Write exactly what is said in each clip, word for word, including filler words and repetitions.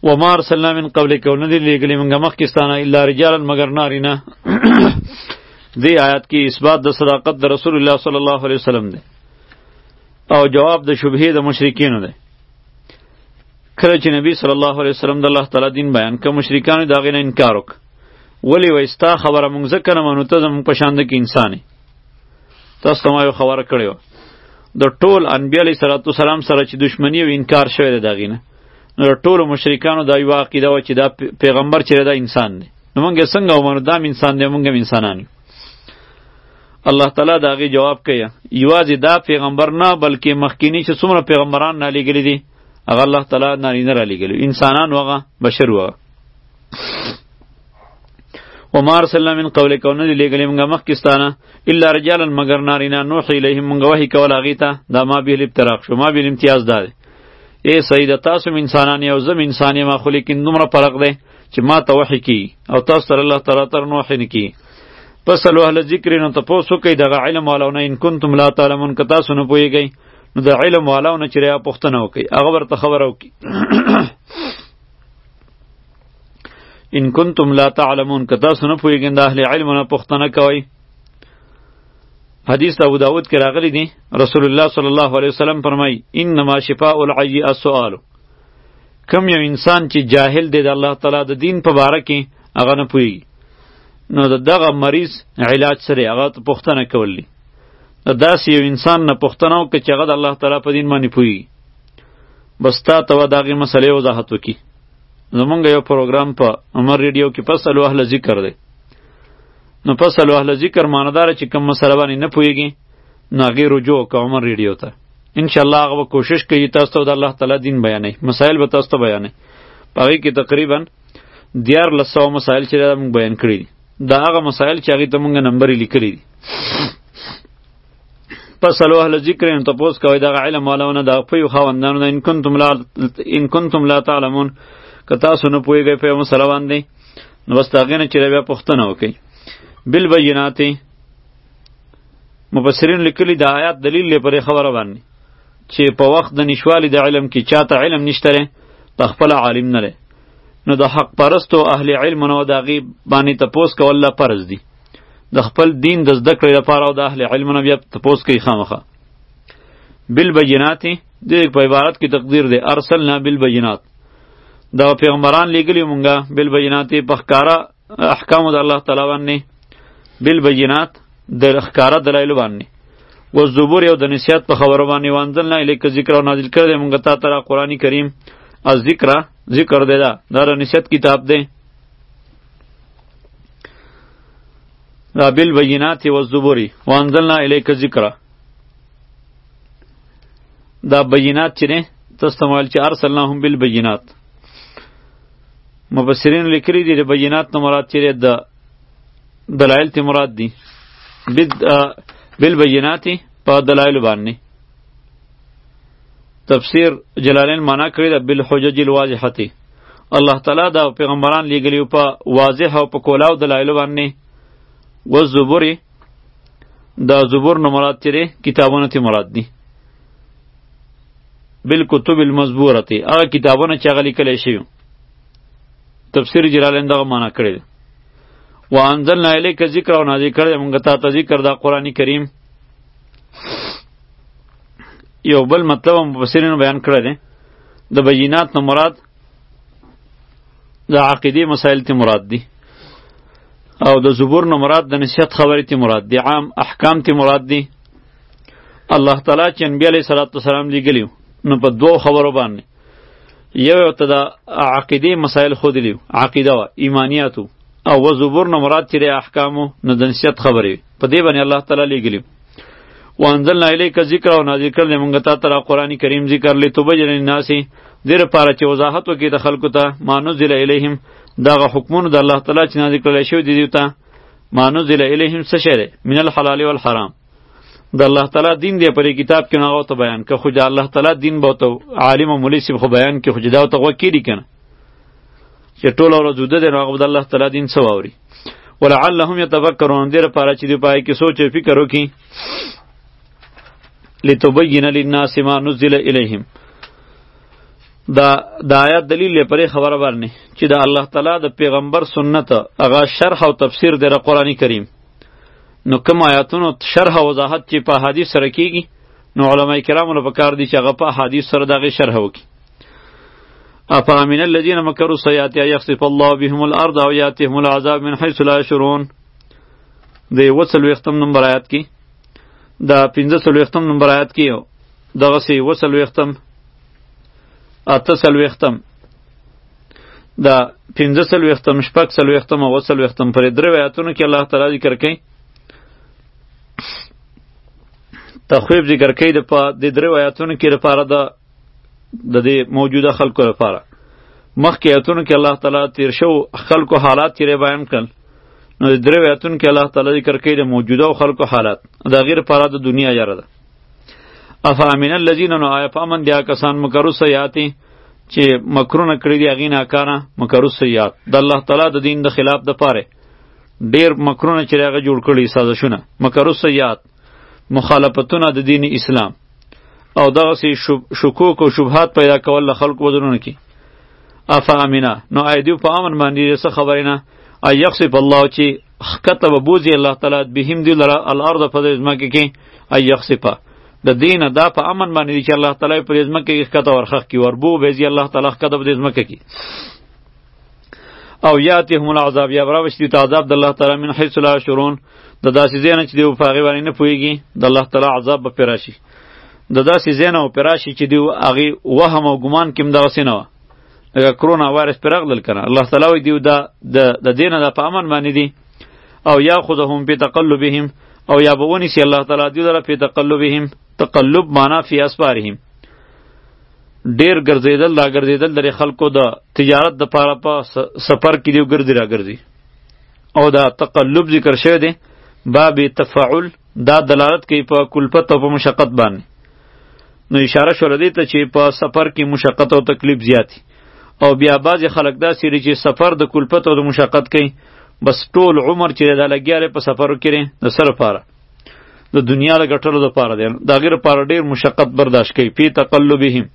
وما ارسلنا من قبلک و ندی لیگلی منگا مخکستانا الا رجالا مگر نارینا. دی آیات کی اثبات د صداقت د رسول الله صلی الله علیه وسلم دی او جواب د شبهه د مشرکین دی. کله چې نبی صلی الله علیه وسلم د الله تعالی دین بیان ک مشرکان دا غینه انکار وک ولی وایستا خبره مونږ ځکه نه منو ته زموږ په شان د کې انساني. تاسو ته ما یو خبره کړې د ټول انبیاء علیه صلوات و سلام سره چې دشمنی او انکار شوی دی دا غینه نو ټول مشرکانو دا یو عقیده و چې دا پیغمبر چې دا انسان دی نو مونږ څنګه ومنو دا انسان دی مونږ انسانان یو. الله تعالی دا غي جواب کوي یوازې دا پیغمبر نه بلکې مخکینی چې څومره پیغمبران نه لګیلي دي هغه الله تعالی نارینه را لګیلي انسانان وغه بشر وغه. وما ارسلنا من قبلک و ندی لګلی موږ مخکستانه الا رجالا مگر نارینه نوحی الیهم موږ وحی کول هغې ته دا ما بیل ابتراق شو ما بیل امتیاز دا دی ای سید تاسو م انسانان یو زم انسان یم خو لیکن دومره فرق دی چې ما ته وحی کی او تاسو سره الله تعالی تر نوحی نه کی. پس له اهل ذکر نو تاسو کوي دغه علم والونه ان کنتم لا تعلمون که تاسو نه پوهیږئ نو د علم والونه چې ریا پوښتنه وکړي هغه ورته خبره وکړي. ان کنتم لا تعلمون که تاسو نه پوهیږئ د اهل علم نه پوښتنه کوئ. حدیث ابو داود کې راغلی دی رسول الله صلی الله علیه وسلم فرمای انما شفاء العی السؤال. کم یو انسان چې جاهل دی د الله تعالی د دین په باره کې هغه نه پوهیږي نو د دغه مریض علاج سره هغه ته پوښتنه کول دي. د داسې یو انسان نه پوښتنه وکړه چې هغه د الله تعالی په دین باندې پوهیږي بس تا ته به د هغې مسلې وضاحت وکړي. زمونږ یو پروګرام په عمر ریډیو کې فصل اهل ذکر دی نو فصل اهل ذکر معناداره چې کوم مسله باندې نه پوهیږي نو هغې رجوع وکړه عمر ریډیو ته انشاءالله هغه به کوشش کوي تاسو ته د الله تعالی دین بیانوي مسایل به تاسو ته بیانوي. په هغې کې تقریبا دیارلس سوه مسایل چې دا موږ بیان کړي دي دا هغه مسایل چې هغې ته مونږ نمبر یې لیکلي دي. پس الو اهل ذکر ان تپوس کوي دغه علم والونه د پویو خاوندانو ان کنتم لا ان کنتم لا تعلمون که تاسو نه پوهیږئ په یو مسله باندې نو بس د هغې نه چې بیا پوښتنه وکئ. بالبینات مفسرین لیکلي د آیات دلیل دی پر خبره باندې چې په وخت د نشوالي د علم کې چاته علم نشته دی په خپله عالم نه دی نو د حق پرستو اهل علم نو د هغې باندې تپوس کول لا فرض دی د خپل دین د زده کړې لپاره او د اهل علم نه بیا تپوس کوي خامخه. بالبینات دې په عبارت کې تقدیر دی ارسلنا بالبینات دا پیغمبران لیږلي مونږه بالبینات په ښکاره احکامو د الله تعالی باندې بالبینات د ښکاره دلایلو باندې و زبور یو د نصیحت په خبرو باندې وانزلنا الیک ذکر او نازل کړی دی مونږ تا ته قرآن کریم از ذکر ذکر دی دا دا نصیحت کتاب دی دا بالبینات و الزبور وانزلنا الیک ذکر دا بینات چې دی تاسو ته ویل چې ارسلناهم بالبینات مفسرین لیکلي دي د بینات نه مراد چې د دلایل ته مراد دي بالبینات په دلایل باندې. تفسیر جلالین معنا کړی ده بالحجج الواضحه الله تعالی دا پیغمبران لیږلي په واضح او په کولاو دلایلو باندې و زبور دا زبور نه مراد چې دی کتابونه ته مراد دي بالکتب المزبوره هغه کتابونه چې هغه لیکلی شوي تفسیر جلالین دغه معنا کړی دی. وانزلنا الیک ذکر او نازل کړی مونږ ته ته ذکر دا قرآن کریم. یو بل مطلب هم مفسرینو بیان کړی دی د بینات نه مراد د عقیدې مسایل ته مراد دي او د زبور نه مراد د نصیحت خبرې ته مراد دي عام احکام ته مراد دي. الله تعالی چې انبیا علیه صلوات وسلام لیږلي نو په دوو خبرو باندې یو یو ته د عقیدې مسایل ښودلي عقیده وه ایمانیاتو او و زبور نه مراد چې د احکامو نه د نصیحت خبرې په دې باندې الله تعالی لیږلي. وانزلنا الیک ذکر او نازل کړل موږ تا ته قرآن کریم ذکر لتبین للناس دې لپاره چې وضاحت وکړي د خلکو ته ما نزل الیهم دغه حکمونه د الله تعالی چې نازل کړلی شوي دي دوی ته ما نزل الیهم څه شی دی من الحلال والحرام د الله تعالی دین دی په دې کتاب کې نو هغه ته بیان که خو د الله تعالی دین به ورته عالم او مولوي صاحب خو بیان کړي خو چې دا ورته غوږ کېږدي که نه چې ټوله ورځ وده دی نو هغه به د الله تعالی دین څه واوري. ولعلهم یتفکرون دې لپاره چې دوی په هغې کې سوچ او فکر وکړي لتبین للناس ما نزل الیهم دا د آیات دلیل یې پرې خبره باندې چې د الله تعالی د پیغمبر سنت هغه شرح او تفسیر دی د قرآن کریم. نو کوم آیاتونو شرح او وضاحت چې په حدیث سره کیږي نو علما کرامو له پکار دي چې هغه په حدیث سره دغه شرح وکړي. افامن الذين مكروا السيئات يخسف الله بهم الارض او ياتهم العذاب من حيث لا يشعرون. د وصل وختم نمبر آیات کې دا پنځه سل وختم نمبر آیات کې دغه سی وصل وختم اته سل وختم دا پنځه سل وختم شپږ سل وختم او وصل وختم پر درې آیاتونو کې الله تعالی ذکر کوي تخویب ذکر کوي د په د درې آیاتونو کې لپاره د د دې موجوده خلکو لپاره. مخکې آیاتونو کې الله تعالی تیر شو خلکو حالات چې بیان کړل نو د درې آیاتونو کې الله تعالی ذکر کوي د موجوده خلکو حالات د غیر لپاره د دنیا یاره ده. افامن الذین نو آیا فامن دیا کسان مکرو سیاتی چې مکرونه کړی دی هغې ناکاره مکرو سیات د الله تعالی د دین د خلاف د پاره ډیر مکرونه چې هغه جوړ کړي سازشونه مکرو سیات مخالفتونه د دین اسلام او دغسې شکوک او شبهات پیدا کول له خلکو وزرونه کې. افامنا نو آیا دیو په امن باندې څه خبرې نه ای یخسف الله چې ښکته به بوځي الله تعالی بهم دوی لره الارض په دې ځمکې کې ای یخسفه د دینه دا په امن باندې دی چې الله تعالی په دې ځمکه کې ښکته ورخښ کړي وربو به ځي الله تعالی ښکته په دې ځمکه کې او یاتهم العذاب یا براوشي ته عذاب د الله تعالی من حيث لا يشعرون د داسې ځای نه چې دی په هغې باندې نه پوهېږي د الله تعالی عذاب به پرې راشي د داسې ځای نه به پرې راشي چې دی هغې وهم او ګمان کې هم دغسې نه وه لکه کرونا وایرس پرې راغلل که نه الله تعالی وایي دیو دا د دې نه دا په امن باندې دي او یاخذهم فی تقلبهم او یا به ونیسي الله تعالی دیو لره فی تقلبهم تقلب معنا فی اسفارهم ډیر ګرځیدل را ګرځیدل د خلکو د تجارت د پاره په سفر کې دیو ګرځي را ګرځي او دا تقلب ذکر شوی دی باب تفاعل دا دلالت کوي په کلفت او په مشقت باندې. نو اشاره شوله دی ته چې په سفر کې مشقت او تکلیف زیاتی او بیا بعضې خلک داسې دي چې سفر د کلفت او د مشقت کوي بس ټول عمر چې دا لګیا په سفرو کې د څه لپاره د دنیا له ګټلو دپاره دی د هغې لپاره ډېر مشقت برداشت کوي فی تقلبهم.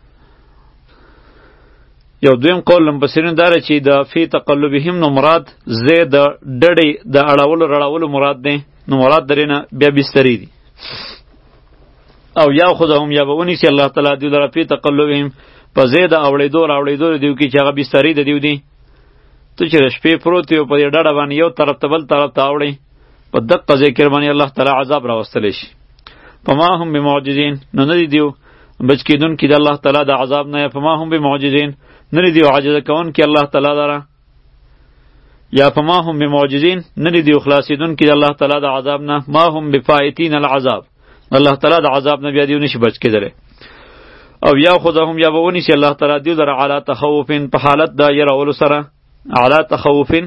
یو دویم قول مفسرین دا چې د فی تقلبهم نو مراد ځای د ډډې د اړولو رړولو مراد دی نو مراد درې نه بیا بسترې دي او یا خودهم یا به ونیسي الله تعالی دوی لره فی تقلبهم په ځای د اوړېدو راوړېدو د دیو کې چې هغه بسترې د دیو دي ته چې د شپې پروت یو په دې ډډه باندې یو طرف ته بل طرف ته اوړې په دقه ذکر باندې الله تعالی عذاب راوستلی شي. فما هم بمعجزین نو نه دي دیو بچ کېدونکي د الله تعالی د عذاب نه فما هم بمعجزین نه دي دیو عاجزه کوونکي الله تعالی لره یا فما هم بمعجزین نه دي دیو خلاصېدونکي د الله تعالی د عذاب نه ما هم بفائتین العذاب الله تعالی د عذاب نه بیا دیو نشي بچ کېدلی او یا خودهم یا به ونیسي الله تعالی دیو لره علی تخوفین په حالت د یرولو سره علی تخوفین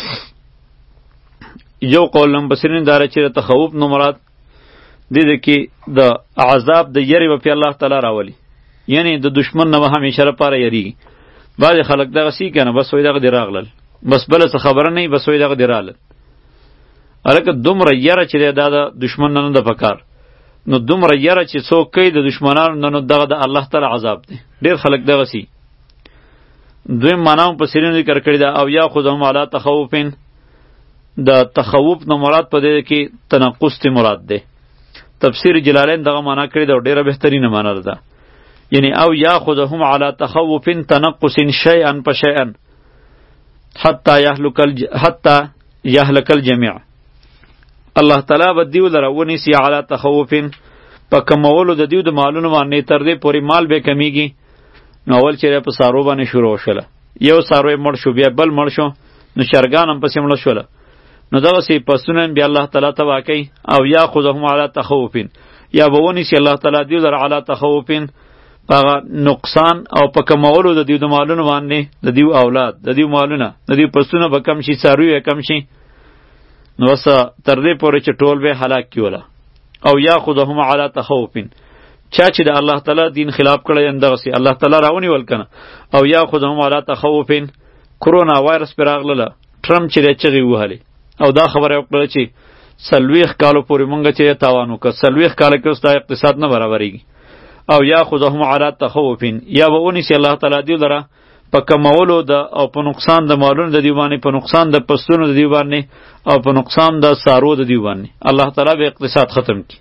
یو قول مفسرین داره چې د تخوف نو مراد دې ده کې د عذاب د یری به پې الله تعالی راولي یعنی د دشمن نه به همیشه لپاره یریږي. بعضې خلک دغسې که نه بس وایي دغه دې راغلل بس بله څه خبره نه وي بس وایي دغه دې رالل هلکه دومره یره چې دی دا د دشمن نه نه ده پکار نو دومره یره چې څوک کوي د دشمنانو نه نو دغه د الله تعالی عذاب دی. ډېر خلک دغسې دویم معنا مفسرین ذکر کړې ده او یا خودهم علی تخوفین د تخوف نه مراد په دې کې تنقص تی مراد دی. تفسیر جلالین دغه معنا کړی ده او ډېره بهترینه معنا ده یعنی او یاخذهم علی تخوف تنقص شیئا فشیئا حتی یهلک الج... حتی یهلک الجمیع الله تعالی به دیو لره ونیسي علی تخوف په کمولو د دیو د مالونو باندې تر دې پورې مال به کمیږي. نو اول چې په سارو باندې شروع شوله یو سارو مړ شو بیا بل مړ شو نو شرګان هم پسې مړه شوله نو دغسې پسونه بیا الله تعالی تباه کوي او یاخذهم علی تخوف یا به ونیسي الله تعالی دیو لره علی تخوف په نقصان او په کمولو د دیو د مالونو باندې د دیو اولاد د دیو مالونه د دیو پسونه به کم شي څاروي به کم شي نو وسه تر دې پورې چې ټول به هلاک کیوله او یاخذهم علی تخوف چا چې د الله تعالی دین خلاف کړی اندغسې الله تعالی راونیول کنه او یاخذهم علی تخوف کرونا وایرس پرې راغله ټرمپ چې دی چغې ووهلې او دا خبره وکړه چې څلوېښت کالو پورې مونږ چې تاوان وکړه څلوېښت کاله کې اوس دا اقتصاد نه برابرېږي او یاخذهم علی تخوف یا به اونیسی الله تعالی دیو لره په کمولو د او په نقصان د مالونو د دیو باندې، په نقصان د پستونو د دیو باندې، او په نقصان د سارو د دیو باندې. الله تعالی به اقتصاد ختم کی.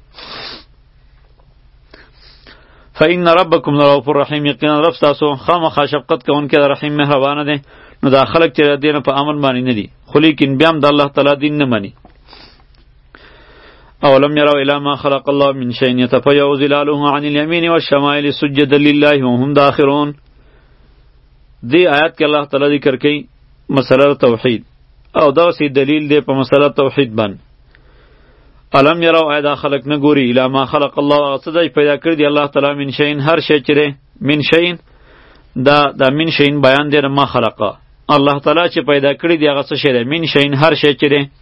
فإن ربکم لرؤوف الرحیم، یقینا رب تاسو خامخا شفقت کوونکی د رحیم مهربانه دی. نو دا خلق چې دین په امن باندې نه دي، خو لیکن بیا هم د الله تعالی دین نه مني. اولم یروا الی ما خلق الله من شیء یتفیأ ظلاله عن الیمین والشمائل سجدا لله وهم داخرون. دی آیات کې الله تعالی ذکر کوي مسله توحید، او دا سی دلیل دی په مسله توحید باندې. علم یرو ایدا خلق نه ګوري الی ما خلق الله، هغه څه دی پیدا کړی دی الله تعالی من شین، هر شی چې دی من شین، دا دا من شین بیان دی ما خلقه، الله تعالی چې پیدا کړی دی هغه څه شی دی من شین، هر شی چې دی.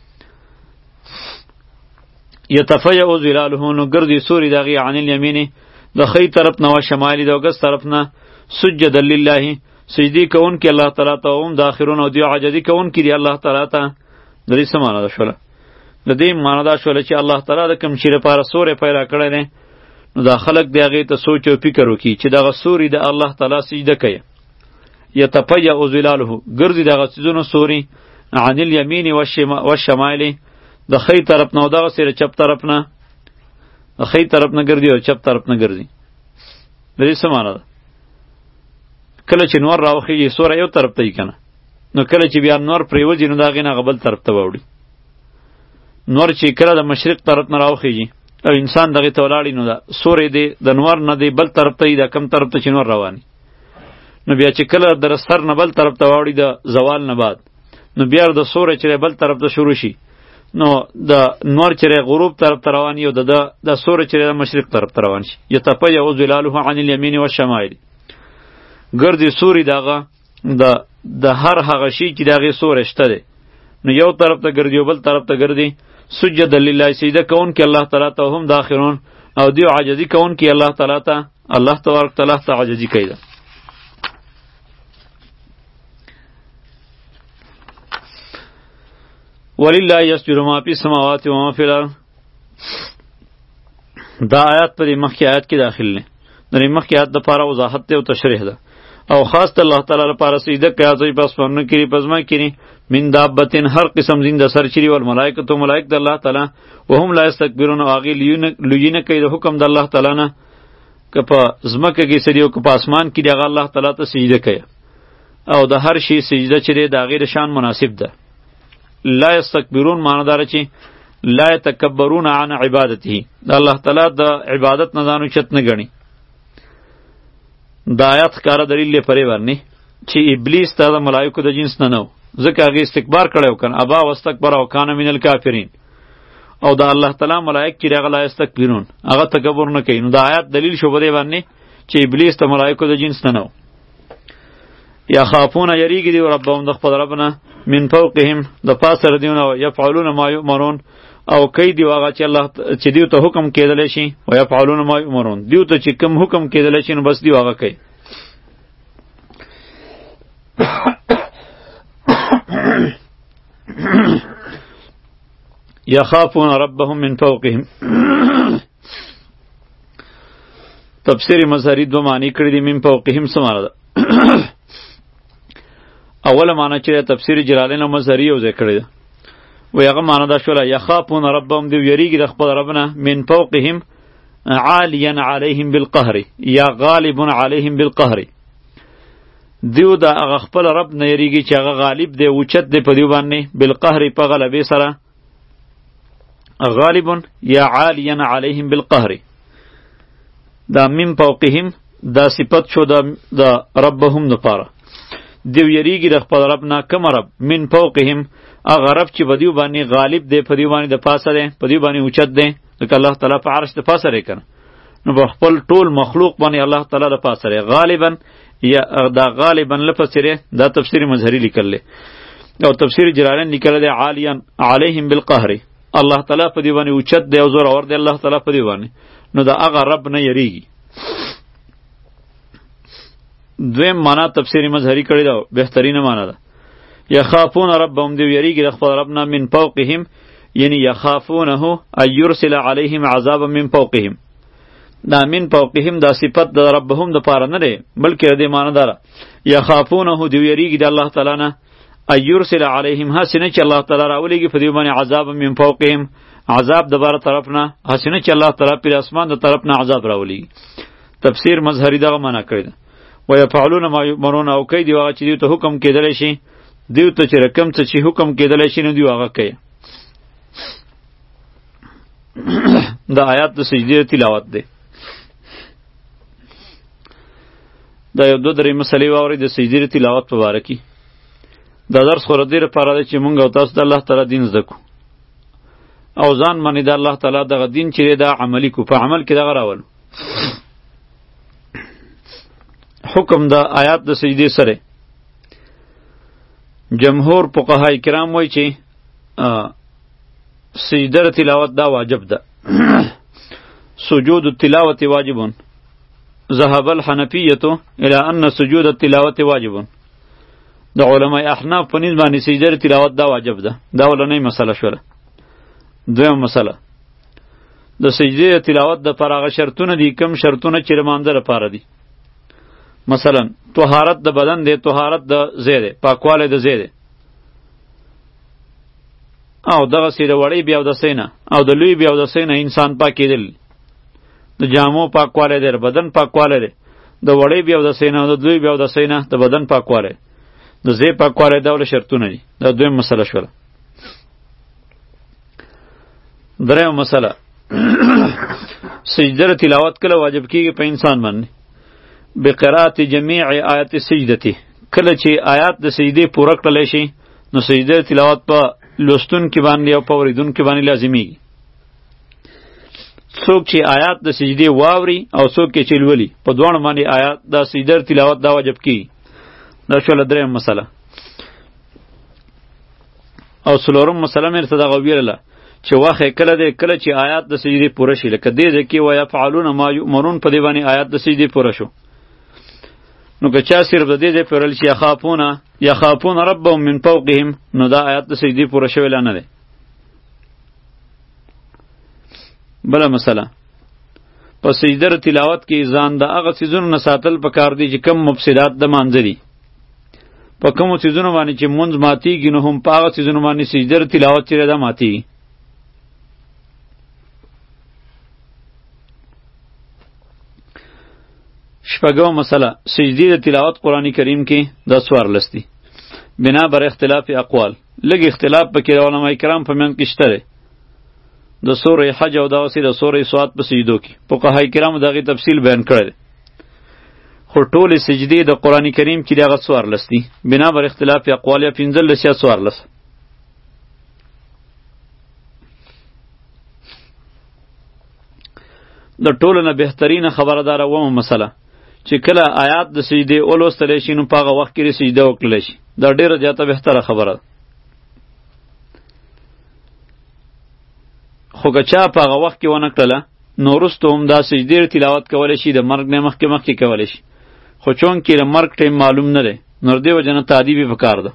یتفیأ ظلاله، نو ګرځي سوري دغې عن الیمین، د ښی طرف نه و شمالي د ګس طرف نه، سجدا لله، سجدی کوونکي الله تعالی ته، هم داخرون او دی عاجزي کوونکي دی الله تعالی ته. د دې څه معنا ده شوله؟ د دې معنا دا شوله چې الله تعالی د کوم شي لپاره سوري پیدا کړی دی، نو دا خلق دی هغې ته سوچ او فکر وکړي چې دغه سوري د الله تعالی سجده کوي. یتفیأ ظلاله، ګرځي دغه څیزونو سوري عن الیمین والشمائل، د ښی طرف نه او دغسې د چپ طرف نه، د ښی طرف نه ګرځي او چپ طرف نه ګرځي. د دې څه معنا ده؟ کله چې نور راوخیږي سوری یو طرف ته وي که نه، نو کله چې بیا نور پرېوځي نو د هغې نه هغه بل طرف ته واوړي. نور چې کله د مشرق طرف نه راوخیږي او انسان دغې ته ولاړي، نو د سوری دی د نور نه دی بل طرف ته وي، د کم طرف ته چې نور رواني. نو بیا چې کله د سر نه بل طرف ته واوړي د زوال نه بعد، نو بیا د سوری چې بل طرف ته شروع شي، نو د نور چې غروب طرف ته رواني او د د سوری چې د مشرق طرف ته روان شي. یتفیأ ظلاله عن الیمین والشمائل، ګرځي سوري دغه د د هر هغه شي چې د هغې سوری شته دی، نو یو طرف ته ګرځي او بل طرف ته ګرځي. سجدا لله، سجده کوونکي الله تعالی ته، هم داخرون او دیو عاجزي کوونکي الله تعالی ته، الله تبارک تعالی ته عاجزي کوي ده. ولله یسجد ما فی السماوات و ما فی الارض. دا آیات په دې مخکې آیات کې داخل دی. د دې مخکې آیات دپاره وضاحت دی او تشریح ده، او خاص ته الله تعالی لپاره سجده کوي چې په اسمانونو کې په ځمکه کې من دابتین، هر قسم زنده سر چری، والملائکه ملائک د الله تعالی، وهم لا یستکبرون، او هغې لویي نه کوي د حکم د الله تعالی نه، که په ځمکه کې سړي او که په اسمان کې دی، هغه الله تعالی ته سجده کوي، او د هر شي سجده چې دی د هغې د شان مناسب ده. لا یستکبرون معنی داره چې لا یتکبرون عن عبادته، د الله تعالی د عبادت نه ځان اوچت نه ګڼي. دا آیات ښکاره دلیل دی پرې باندې چې ابلیس ته د ملایکو د جنس نه نه و، ځکه هغې استکبار کړی و کنه، ابا واستکبر او کان من الکافرین. او د الله تعالی ملایک چې هغه لا یستکبرون، هغه تکبر نه کوي. نو دا آیات دلیل شو په دې باندې چې ابلیس د ملایکو د جنس نه نه و. یا خافون یریږي دی ربهم د خپل رب نه، من فوقهم د پاسه د دیونه، یفعلون ما یؤمرون، او کوي دی هغه چې الله چې دیو ته حکم کېدلی شي، و یفعلون ما یؤمرون، دیو ته چې کوم حکم کېدلی شي نو بس دیو هغه کوي. یخافون ربهم من فوقهم. تفسیر مظهری دو معنی کړی دی. من فوقهم څه معنی ده؟ اوله معنی چې تفسیر جلالین او مظهری یو ځای کړی ده، و هغه معنی دا شوله یخافون ربهم، دی یریږي د خپل رب نه، من فوقهم عالیا علیهم بالقهر، یا غالب علیهم بالقهر، دیو د هغه خپل رب نه یریږي چې هغه غالب دی، اوچت دی په دیو باندې، بالقهر په غلبې سره، غالب یا عالیا علیهم بالقهر. دا من فوقهم دا صفت شو د ربهم دپاره، دیو یریږي د خپل رب نه. کوم رب؟ من فوقهم، هغه رب چې په دیو باندې غالب دی، په دیو باندې د پاسه دی، په دیو باندې اوچت دی، ځکه الله تعالی په عرش د پاسه دی کنه، نو په خپل ټول مخلوق باندې الله تعالی د پاسه دی. غالبا یا دا غالبا لفظ سره دا تفسیر مظهری لیکل دی، او تفسیر جلالین لیکل دی عالیا علیهم بالقهر، الله تعالی په دیو باندې اوچت دی او زور اور دی الله تعالی په دیو باندې، نو دا هغه رب نه یریږي. دویم معنا تفسیر مظهری کړی دا بهترینه معنا ده. یخافون ربهم، دیو یریږي د خپل رب نه، من فوقهم، یعنی یخافونه ان یرسل علیهم عذابا من فوقهم، دا من فوقهم دا صفت د ربهم د پاره نه دی بلکې د معنی دار یخافونه دی یریږي د الله تعالی نه ایرسل علیهم حسنه چې الله تعالی راولېږي په دې باندې عذاب من فوقهم عذاب د بار طرف نه حسنه چې الله تعالی په اسمان د طرف نه عذاب راولېږي تفسیر مظهری دغه معنا کړی ده و یفعلون ما یؤمرون او کوي دی هغه چې دوی ته حکم کېدلی شي دوی ته چې رقم څه چې حکم کېدلی شي نو دوی هغه کوي دا آیات د سجدې تلاوت دی دا یو دو درې مسلې واورئ د سجدې تلاوت په باره کې دا درس خو د دې لپاره دی چې مونږ او تاسو د الله تعالی دین زده کړو او ځان باندې د الله تعالی دغه دین چې دی دا عملي کړو په عمل کې دغه راولو حکم د آیات د سجدې سره جمهور فقهای کرام وایي چې سجده تلاوت دا واجب ده سجود التلاوت واجبون ذهب الحنفیة الى ان سجود التلاوت واجبون د علماء احناف په نسبت باندې سجده تلاوت دا واجب ده دا ولنۍ مسله شوله دویم مسله د سجده تلاوت د پر هغه شرطونه دي کم شرطونه چې لمانځه لپاره دي مثلا طهارت د بدن دی طهارت د ځای دی پاکوالی د ځای دی او دغسې د وړۍ بیاودسۍ نه او د لوی بیاودسۍ نه انسان پاک کېدل د جامو پاکوالی دی بدن پاکوالی دی د وړۍ بیاودسۍ نه او د لوی بیاودسۍ نه د بدن پاکوالی د ځای پاکوالی دا ډول شرطونه دي دا دویم مسله شوله درېیم مسله سجده تلاوت کله واجب کېږي په انسان باندې بقرات جمیع آیات سجدته کله چې آیات د سجدې پوره کړلی شي نو سجده تلاوت په لوستون کې باندې او په اوریدون کې باندې لازمیږي څوک چې آیات د سجدې واوري او څوک چې لولي په دواړو باندې آیات د سجده تلاوت دا واجب کېږي دا شوله درېیم مسله او څلورم مسله مې درته دغه ویلله چې واخې کله دی کله چې آیات د سجدې پوره شي لکه دې ځای کې ویفعلون ما یؤمرون په دې باندې آیات د سجدې پوره شو نو که چا صرف د دې ځای پورل چې یخافونه یخافون ربهم من فوقهم نو دا آیات د سجدې پوره شوی لا نه دی بله مسله په سجده تلاوت کې ځان د هغه څیزونو نه ساتل پکار دی چې کم مفسدات د مانځه دي په کومو څیزونو باندې چې مونځ ماتیږي نو هم په هغه څیزونو باندې سجده تلاوت چې دا ماتیږي شپږم مسله سجدې د تلاوت قرآن کریم کې دا څوارلس دي بنا بر اختلاف اقوال لږ اختلاف پکې د علماء کرام په منځ کې شته دی د سورې حج او دغسې د سورې سواد په سجدو کې فقهای کرامو د هغې تفصیل بیان کړی دی خو ټولې سجدې د قرآن کریم کې د هغه څوارلس دي بنا بر اختلاف اقوال یا پنځلس یا څوارلس د ټولو نه بهترینه خبره داره ومه مسله چې کله آیات د سجدې ولوستلی شي نو په هغه وخت کې سجده وکړلی شي دا ډېره زیاته بهتره خبره ده خو که چا په هغه وخت کې ونه کړله نو وروسته هم دا سجدې تلاوت کولی شي د مرګ نه مخکې مخکې کولی شي خو چونکې د مرګ ټیم معلوم نه دی نو د دې وجه نه تعدیب یې پکار ده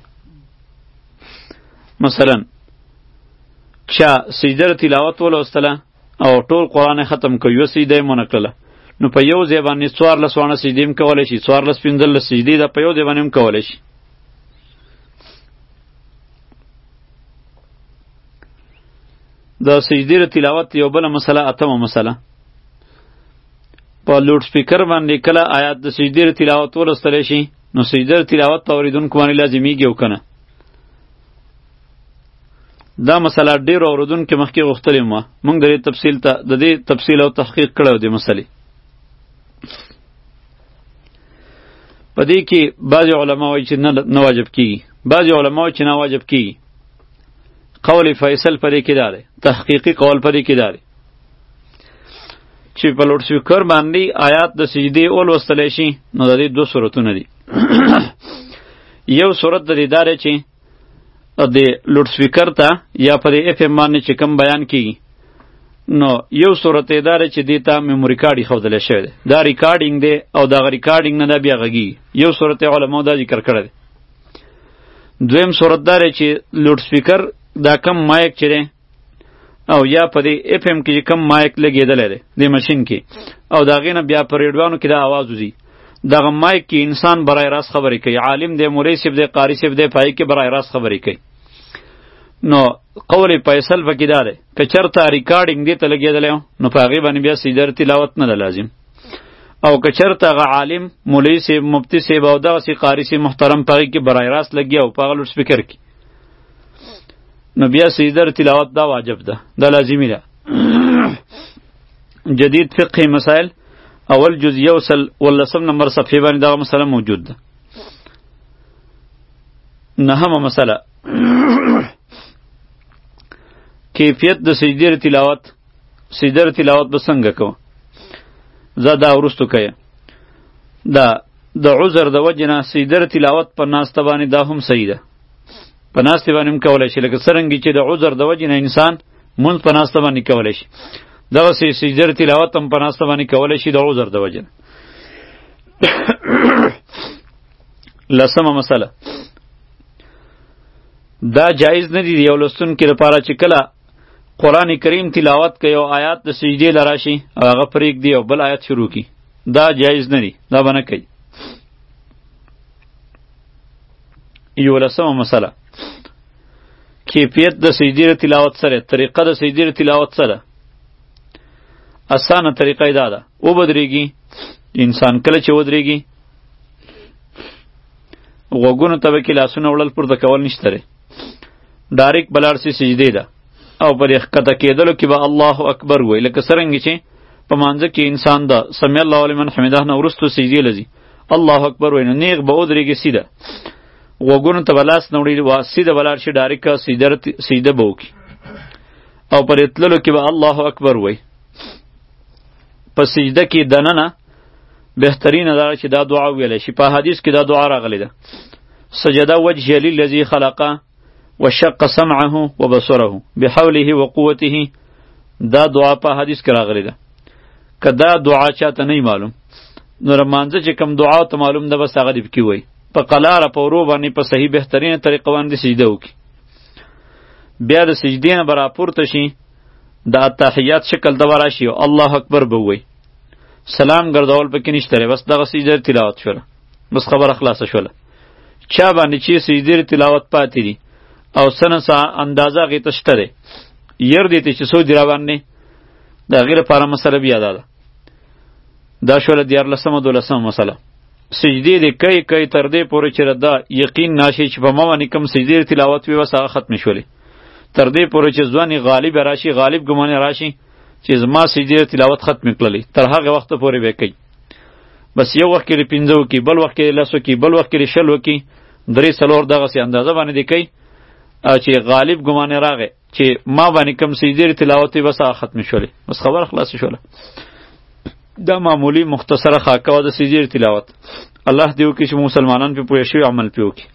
مثلا چا سجده تلاوت ولوستله او ټول قرآن ختم کوي یو سجده یې ونه کړله نو په یو ځای باندې څوارلس واړه سجدې هم کولی شي څوارلس پنځلس سجدې دا په یو ځای باندې هم کولی شي د سجدې تلاوت یو بله مسله اتمه مسله په لوډ سپیکر باندې کله آیات د سجدې تلاوت ولوستلی شي نو سجده تلاوت په اورېدونکو باندې لازمیږي او که نه دا مسله ډېرو اورېدونکو مخکې غوښتلې وه موږ د دې تفصیل ته د دې تفصیل او تحقیق کړی و دې مسلې په دې کې بعضې علما وایي چې نه واجب کېږي بعضې علما وایي چې نه واجب کېږي قول فیصل په دې کې دا دی تحقیقي قول په دې کې دا دی چې په لوډ سپیکر باندې آیات د سجدې ولوستلی شي نو د دې دوه صورتونه دي یو صورت د دې دا دی چې د لوډ سپیکر ته یا په دې اف ام باندې چې کم بیان کېږي نو یو صورت یې دا دی چې دې ته میموري کارډ ایښودلی شوی دی دا ریکارډینګ دی او دغه ریکارډینګ نه دا بیا غږیږي یو صورت یې علماو دا ذکر کړی دی دویم صورت دا دی چې لوډ سپیکر دا کم مایک چې دی او یا په دې اف ام کې کم مایک لګېدلی دی د ماشین کې او د هغې نه بیا په ریډیوانو کې دا آواز وځي دغه مایک کې انسان برای راست خبرې کوي عالم دی مولوي صاحب دی قاري صاحب دی په هغې کې برای راست خبرې کوي نو قول فیصل پکې دا دی که چېرته ریکارډینګ دې ته لګېدلی نو په هغې باندې بیا سجده تلاوت نه ده لازم او که چېرته هغه عالم مولوي صاحب مفتي صاحب او دغسې قاري صاحب محترم په هغې کې برای راست لګیا او په هغه لوډ سپیکر کې نو بیا سجده تلاوت دا واجب ده دا لازمی ده جدید فقه مسائل اول جزیه وسل ولسم نمبر صفحه باندې دا مسله موجود ده نهمه مسله کیفیت د سجده تلاوت سجده تلاوت به څنګه کوو زه دا وروستو کوي دا د عذر د وجې نه سجده تلاوت په ناسته باندې دا هم صحیح ده په ناستې باندې هم کولی شي لکه څرنګه چې د عذر د وجې نه انسان مونځ په ناسته باندې کولی شي دغسې سجده تلاوت هم په ناسته باندې کولی شي د عذر د وجې نه لسمه مسله دا جایز نه دی د یو لوستونکي لپاره چې کله قرآن کریم تلاوت کوي او آیات د سجدې له راشي او هغه پرېږدي او بل آیات شروع کړي دا جایز نه دی دا به نه کوي یولسمه مسله کیفیت د سجدې تلاوت سره طریقه د سجدې تلاوت سره اسانه طریقه دا ده او بدرېږي انسان کله چې ودرېږي غوږونو ته به کې لاسونه وړل پورته کول نشته دی ډایرکټ به لاړ سي سجدې ده او پر ښکته کېدلو کې به الله اکبر وایي لکه څرنګه چې په مانځه کې انسان د سمع الله لمن حمده نه وروستو سجدې لځي الله اکبر وایي نو نیغ به ودرېږي سیده غوږونو ته به لاس نه وړي سیده به لاړ شي ډایرکټ سجده به وکړي او پر اتللو کې به الله اکبر وایي په سجده کې دننه بهترینه دا چې دا دعا ویلی شي په حدیث کې دا دعا راغلی ده سجده وجه للذي خلقه وشق سمعه وبصره بحوله وقوته دا دعا په حدیث کې راغلی ده که دا دعا چاته نه معلوم نو رمانځه چې کم دعا ته معلوم ده بس هغه دې پکې وایي په قلاره په ورو باندې په صحیح بهترینه طریقه باندې سجده وکړي بیا د سجدې نه به راپورته شي د اتحیات شکل ته به راشي او الله اکبر به ووایي سلام ګرځول پکې نشته دی بس دغه سجده تلاوت شوله بس خبره خلاصه شوله چا باندې چې سجده تلاوت پاتې دي او سنه سا اندازه هغې ته شته دی یر دی ته چې څو دي راباندې د هغې لپاره مسله بیا دا ده دا شوله دیارلسمه دولسمه مسله سجدې دې کوي کوي تر دې پورې چې دا یقین ناشي چې په ما باندې کوم سجدې تلاوت وي بس هغه ختمې شولې تر دې پورې چې ځواني غالب راشي غالب ګمانې راشي چې زما سجدې تلاوت ختم کړلې تر هغه وخت پورې به کوي بس یو وخت کې پنځه وکړي بل وخت کې لس وکړي بل وخت کې شل وکړي درې څلور دغسې اندازه باندې دی کوي او چې غالب ګمانې راغی چې ما باندې کوم سجدې تلاوت وي بس هغه ختمې شولې بس خبره خلاصه شوله دا معمولی مختصره خاکه و د سجدې تلاوت الله دې وکړي چې مسلمانان پې پوه شوي عمل پې وکړي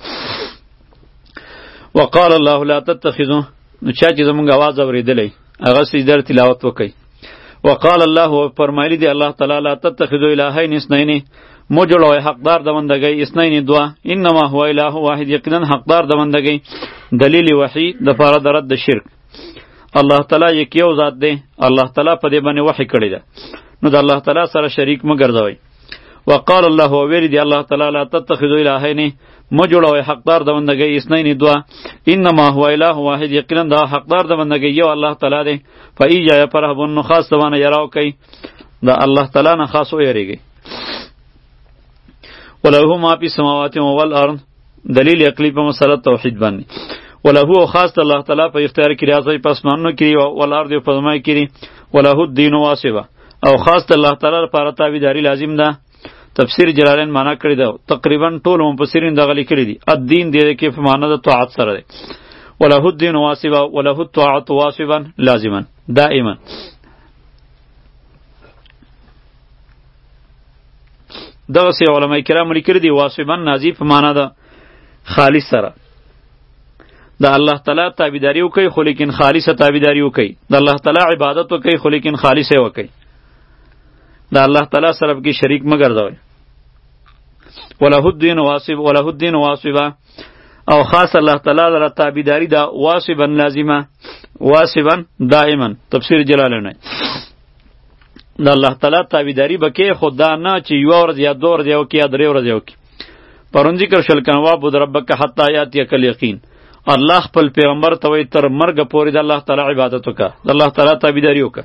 وقال الله لا تتخذوا نو چا چې زمونږ اواز اورېدلی هغه سجده تلاوت وکړي وقال الله فرمایلی دی الله تعالی لا تتخذوا الهین اثنین مو جوړوئ حقدار د بندګۍ اثنین دوه انما هو اله واحد یقینا حقدار د بندګۍ دلیل وحی د پاره د رد شرک الله تعالی یک یو ذات دی الله تعالی په دې باندې وحی کړی ده نو د الله تعالی سره شریک مه ګرځوئ وقال الله ویری دی الله تعالی لا تتخذوا الهین مو جوړوئ حقدار د بندګۍ اثنین دوه انما هو اله واحد یقینا دا حقدار د بندګۍ یو الله تعالی دی فایجا فرهبون نو خاص دوانه یراو کوي دا الله تعالی نه خاص ویریږي وله ما فی السماوات والارض دلیل عقلی په مسله توحید باندې وله خاص الله تعالی په اختیار کې راځي په اسمانونو کې او ولارد په ځمای کې وله الدین واسبه او خاص الله تعالی لپاره تابعداري لازم ده تفسیر جلالین معنا کړی ده تقریبا ټول مفسرین دغه لیکلي دي الدین دې کې په معنا د طاعت سره ده وله الدین واسبه وله الطاعت واسبا لازما دائما دغه سي علماء کرام لیکلي دي واسبا نازی په معنا ده خالص سره د الله تعالی تابعداري وکي خو لیکن خالصه تابعداري وکي د الله تعالی عبادت وکي خو لیکن خالصه وکي د الله تعالی سره کې شریک مګر ځوي وله الدین واسب وله الدین واسبا او خاص الله تعالی لره تابعداري دا واصبا لازمه واصبا دائما تفسیر جلالین دا الله تعالی تابعداري بکې خدا نه چې یو ورځ یا دوه ورځې او کې یا درې ورځې او کې پرون ذکر شل کنوا بود ربک حتی یاتی کل یقین الله خپل پیغمبر ته وی تر مرګ پورې د الله تعالی عبادت وکړه د الله تعالی تابعداري وکړه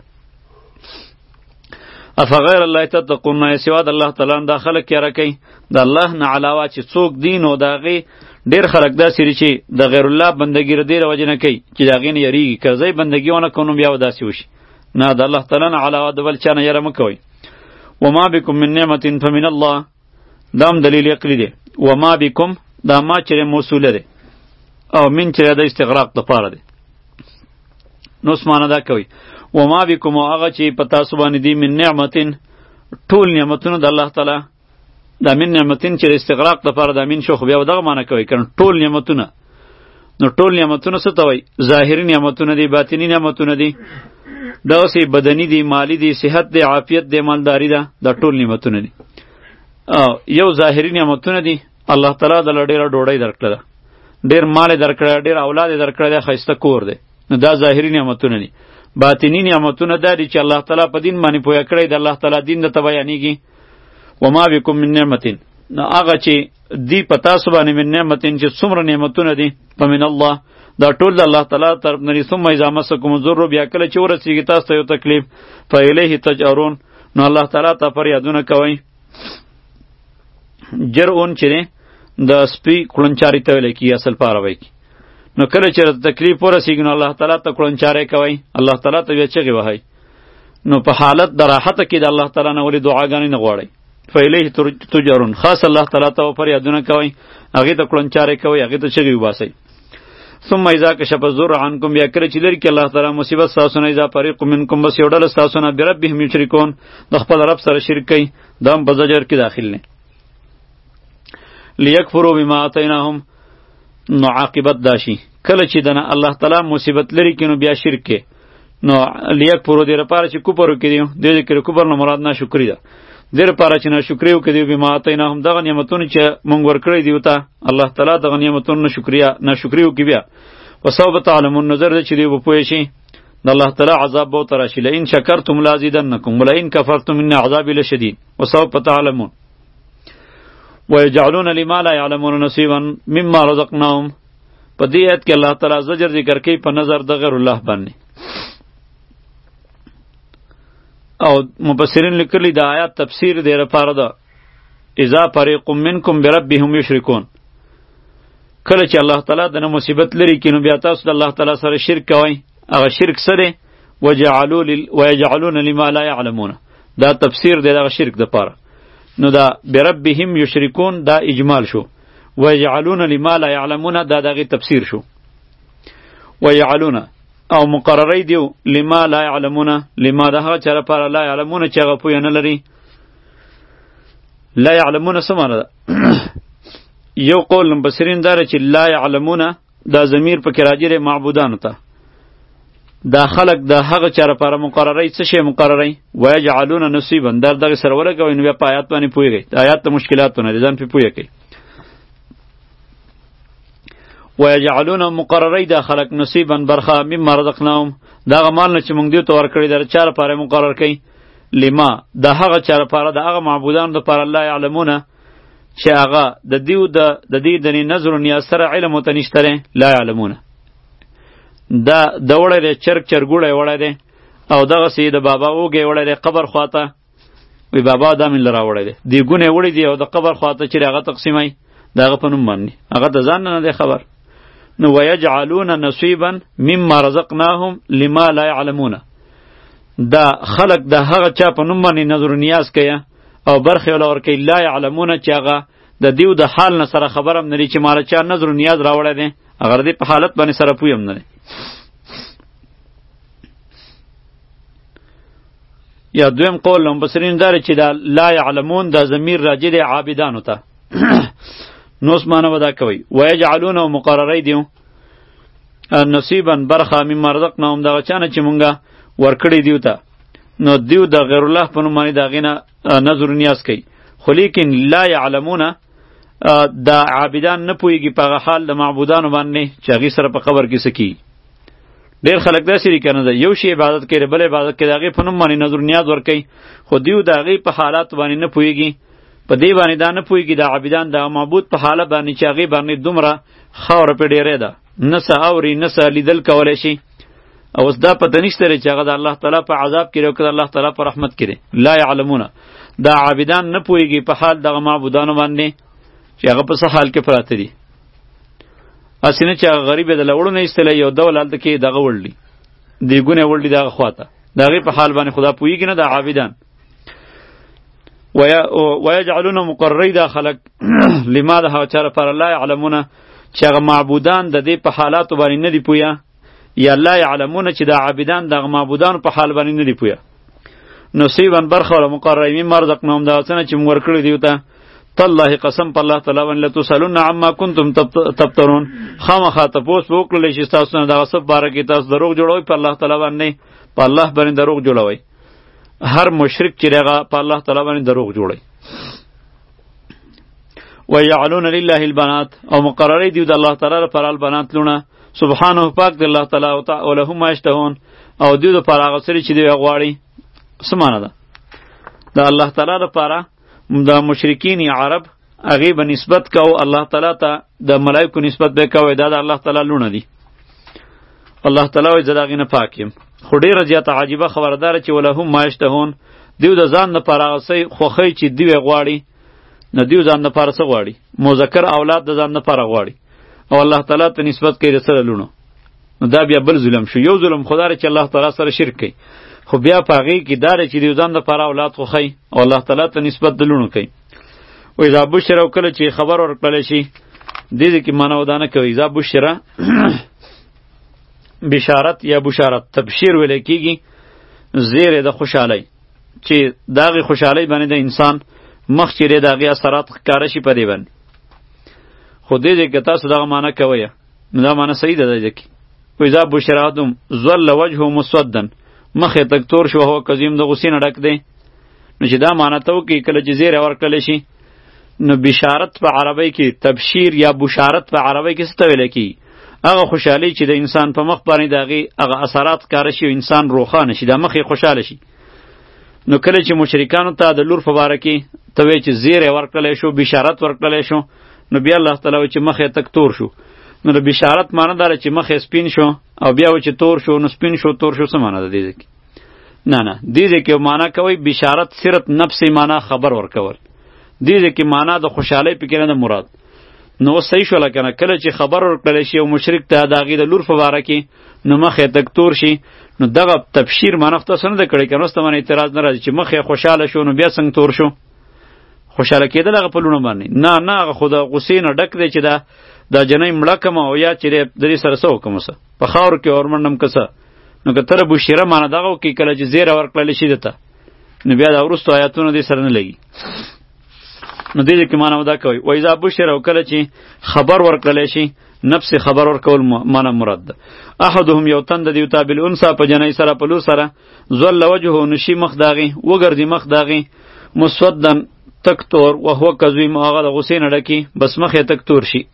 افغیر الله تتقون نه سوا د الله تعالی نه داخله کې راکې د الله نه علاوه چې څوک دین او داغي ډیر خلک دا سری چې د غیر الله بندګی ردی وجه نه کوي چې داغي نه یریږي کزای بندګیونه کوم بیا وداسي وشي نه د الله تعالی نه علاوه د بل چا نه یره مکوئ وما بكم من نعمت فمن الله دام دلیل عقلی دی وما بكم دا ما چې موصوله دی او من چې د استغراق د پاره دی نو سمانه دا کوي وما بكم هغه چې پتا سبحانه دی من نعمتین ټول نعمتونه د الله تعالی دا من نعمتین چې استغراق د پاره د من شو خو بیا دغه معنی کوي کنه ټول نعمتونه نو ټول نعمتونه څه ته وای ظاهری نعمتونه دي باطینی نعمتونه دي دغه سي بدنی دي مالی دي صحت دي عافیت دي مالداری ده دا ټول نعمتونه دي یو ظاهری نعمتونه دي الله تعالی د ډیره ډوډۍ درکړه ډیر مال درکړه ډیر اولاد درکړه خیسته کور دی نو دا ظاهری نعمتونه دي باطینی نعمتونه دا دي چې الله تعالی په دین باندې پوهه کړی د الله تعالی دین د تبیانیږي وما بكم من نعمتین نو هغه چې دی پتا سبحانه من نعمتین چې څومره نعمتونه دي فمن الله دا ټول د الله تعالی طرف نه ثم اذا مسکم الضر بیا کله چې ورسیږي تاسو ته یو تکلیف فالیه تجارون نو الله تعالی ته فریادونه کوي جرون چې د سپی کلنچاری ته ویل کی اصل پاروي کی نو کله چې تکلیف ورسیږي نو الله تعالی ته کلنچاری کوي الله تعالی ته بیا چغي وهي نو په حالت د راحت کې د الله تعالی نه ولې دعاګانې نه غواړي فالیه تجارون خاص الله تعالی ته فریادونه کوي هغه ته کلنچاری کوي هغه ته چغي وباسي ثم اذا کشف الضر عنكم بیا کله چې لري کې الله تعالی مصیبت تاسو نه اذا فريق منکم بس یو ډله تاسو نه بربهم یشرکون د خپل رب سره شرک کوي دام په زجر کې داخل نه لیکفروا بما آتیناهم نو عاقبت داشي کله چې دنه الله تعالی مصیبت لري کې نو بیا شرک کې نو لیکفروا دې لپاره چې کوپر وکړي دې کې کوپر نه مراد ناشکری ده دیر پاره چې ناشکری وکړي به ما آتیناهم دغه نعمتونه چې مونږ ورکړی دی وته الله تعالی دغه نعمتونو شکریا ناشکری وکړي بیا وسوف تعلمون نظر دې چې دی په پوه شي د الله تعالی عذاب به تراشي لئن شکرتم لازیدنکم ولئن کفرتم ان عذابی لشدید وسوف تعلمون ويجعلون لما لا يعلمون نصيبا مما رزقناهم په دې آیت کې الله تعالی زجر ذکر کوي په نظر د غیر الله باندې او مفسرین لیکلی د آیات تفسیر دی لپاره ده اذا فريق منکم بربهم یشرکون کله چې الله تعالی دنه مصیبت لري کینو بیا تاسو د الله تعالی سره شرک کوئ هغه شرک سره وجعلوا ويجعلون لما لا يعلمون دا تفسیر دی دغه شرک د پاره نو دا بربهم یشرکون دا اجمال شو ويجعلون لما لا يعلمون دا دغه تفسیر شو ويجعلون او مقرری دیو لما لا يعلمون لما ده هغه چره پر لا يعلمون چې هغه پوی نه لري لا يعلمون سمانه یو قول مبصرین داره چې لا يعلمون دا ضمیر په کراجره معبودانو ته دا خلق دا هغه چره پر مقرری څه شی مقرری ويجعلون نصیبا در دغه سره ورګوي نو په آیات باندې پویږي آیات ته مشکلاتونه دي ځان په پویږي ويجعلون مقرری دا خلق نصیبا برخه مما رزقناهم دا غمال نه چې مونږ دیو ته ورکړی در چاره پاره مقرر کړي لما دا هغه چاره پاره دا هغه معبودان د پر الله علمونه چې هغه د دیو د د دې د نظر نیاز سره علم وتنشتره لا علمونه دا د وړه چرګ چرګوړی وړه دی او دغه سي د بابا اوګه وړه دی قبر خواته وی بابا دا من لرا وړه دی دی ګونه وړي دی او د قبر خواته چې هغه تقسیمای دغه په نوم باندې هغه د ځان نه دی خبر نو ويجعلون نصيبا مما رزقناهم لما لا يعلمون دا خلق د هغه چا په نوم باندې نظر نیاز کوي او برخه ولور کوي لا يعلمون چې هغه د دیو د حال نه سره خبرم نری چې مال چا نظر نیاز راوړی دی اگر دې په حالت باندې سره پویم نه یا دویم قول مبصرین داره چې دا لا يعلمون دا ضمیر راجع دی عابدانو ته نوس معنی ودا کوي ويجعلون مقرری دیو نصیبا برخه مما رزقناهم دا چانه چې مونږه ورکړی دیو ته نو دیو د غیر الله په نوم باندې دا غینه نظر نیاز کوي خو لیکن لا يعلمون دا عابدان نه پوهیږي په هغه حال د معبودانو باندې چې هغې سره په قبر کې څه کیږي. ډېر خلک داسې دي که نه ده، یو شی عبادت کوي بل عبادت کوي، د هغې په نوم باندې نظر نیاز ورکوي، خو دیو د هغې په حالاتو باندې نه پوهیږي. په دې باندې دا نه پوهیږي د عابدان د معبود په حالت باندې چې هغې باندې دومره خاوره پرې ډېرې ده، نه څه اوري نه څه لیدل کولی شي. او اوس دا پته نشته دی چې هغه د الله تعالی په عذاب کې دی او که د الله تعالی په رحمت کې دی. لا یعلمونه، دا عابدان نه پوهیږي په حال دغه معبودانو باندې چې هغه په څه حال کې پراته دي. هسې نه چې هغه غریب یې د لوړو نه ایستلی، یو ډول هلته کې دغه وړلي دیګونه یې وړلي دغه خوا ته، د هغې په حال باندې خدا پوهیږي نه دا عابدان. ویجعلونه مقرری دا خلق لما د هغه چا لپاره لا یعلمونه چې هغه معبودان د دې په حالاتو باندې نه دي پوهه، یا لا یعلمونه چې دا عابدان دغه معبودانو په حال باندې نه دي پوهه. نصیبا برخه ولا مقرری مما رزقناهم، دا څه نه چې موږ ورکړي دي ته. تالله قسم په الله تعالی باندې لتسألن عما کنتم تفترون، خامخا تپوس به وکړلی شي ستاسو نه دغه څه په باره کې تاسو دروغ جوړوئ په الله تعالی باندې، په الله باندې دروغ جوړوئ. هر مشرک چې هغه په الله تعالی باندې دروغ جوړوي. ويعلون لله البنات، او مقرری دی د الله تعالی لپاره البنات لونه، سبحانه پاک دی الله تعالی او لهم ما یشتهون، او دی د لپاره هغه څه چې دی غواړي. څه معنی ده؟ د الله تعالی لپاره د مشرکین عرب هغې به نسبت کو الله تعالی ته، د ملایکو نسبت به کوی، دا د الله تعالی لونه دي. الله تعالی وایي زه د هغې نه پاک یم. خو ډېره زیاته عجیبه خبره داره چې ولهم ما یشتهون، دیو د ځان لپاره هغه څه خوښوي چې دیو یې غواړي، نه دیو ځان لپاره څه غواړي؟ مذکر اولاد د ځان لپاره غواړي، او الله تعالی ته نسبت کوي د سره لونو. نو دا بیا بل ظلم شو. یو ظلم خو دا چې الله تعالی سره شرک کوي، خو بیا په هغې کې دا دی چې دیو ځان لپاره اولاد خوښوي او الله تعالی ته نسبت د لونو کوي. و اذا بشر، او کله چې خبر ورکړلی شي، دې دې کې معنا ودا نه کوي. اذا بشره بشارت یا بشارت تبشیر ویل کېږي، زیری د خوشحالی چې د هغې خوشحالۍ باندې د انسان مخ چې دی د هغې اثرات ښکاره شي په دې باندې. خو دې ځای کې تاسو دغه معنا کوئ، نو دا معنا صحیح ده. دې کې واذا بشر احدهم ظل وجهه مسودا، مخ یې تک تور شو، هو کظیم د غصې نه ډک دی. نو چې دا معنا ته وکړي کله چې زیری ورکړلی شي، نو بشارت په عربی کې تبشیر یا بشارت په عربی کې څه ته ویلی کېږي؟ هغه خوشحالي چې د انسان په مخ باندې د هغې هغه اثرات ښکاره شي او انسان روښانه شي، دا مخ یې خوشحاله شي. نو کله چې مشرکانو ته د لور په باره کې ته وایې چې زیری ورکړلی شو، بشارت ورکړلی شو، نو بیا الله تعالی وایي چې مخ یې تک تور شو. نو د بشارت معنی دا ده چې مخ یې سپین شو، او بیا وایي چې تور شو، نو سپین شو تور شو څه معنی ده دې ځای کې؟ نه نه، دې ځای کې معنا کوئ بشارت صرف نفسي معنا خبر ورکول، دې ځای کې معنا د خوشحالۍ پکې نه ده مراد. نو صحیح شوله که نه؟ کله چې خبر ورکړلی شي او مشرک ته د هغې د لور په باره کې، نو مخ یې تک تور شي، نو دغه تبشیر معنا خو تاسو نه ده کړې که نو ستاسو باندې اعتراض نه راځي چې مخ یې خوشحاله شو نو بیا څنګه تور شو؟ خوشحاله کېدل هغه په لونه باندې نه نه، هغه خو د غصې نه ډک دی چې دا دا جنۍ مړه کړم او یا چې د دې سره څه وکړم، څه په خاورو کې ورمنډم که څه. نو که تره بشیره معنا دغه وکړي کله چې زیری ورکړلی شي ده ته، نو بیا دا وروستو آیاتونه دې سره نه لګي. نو دې کې معنا ودا کوي و اذا بشر، او کله چې خبر ورکړلی شي، نفس خبر ورکول معنا مراد ده. احدهم یو تن د دیو ته بالانثى په جنۍ سره په لور سره، ظل وجهه، نشي مخ داغي وګرځي مخ داغي، مسودن تک تور، وهو کظیم، هغه د غصې نه ډکي، بس مخ یې تک تور شي.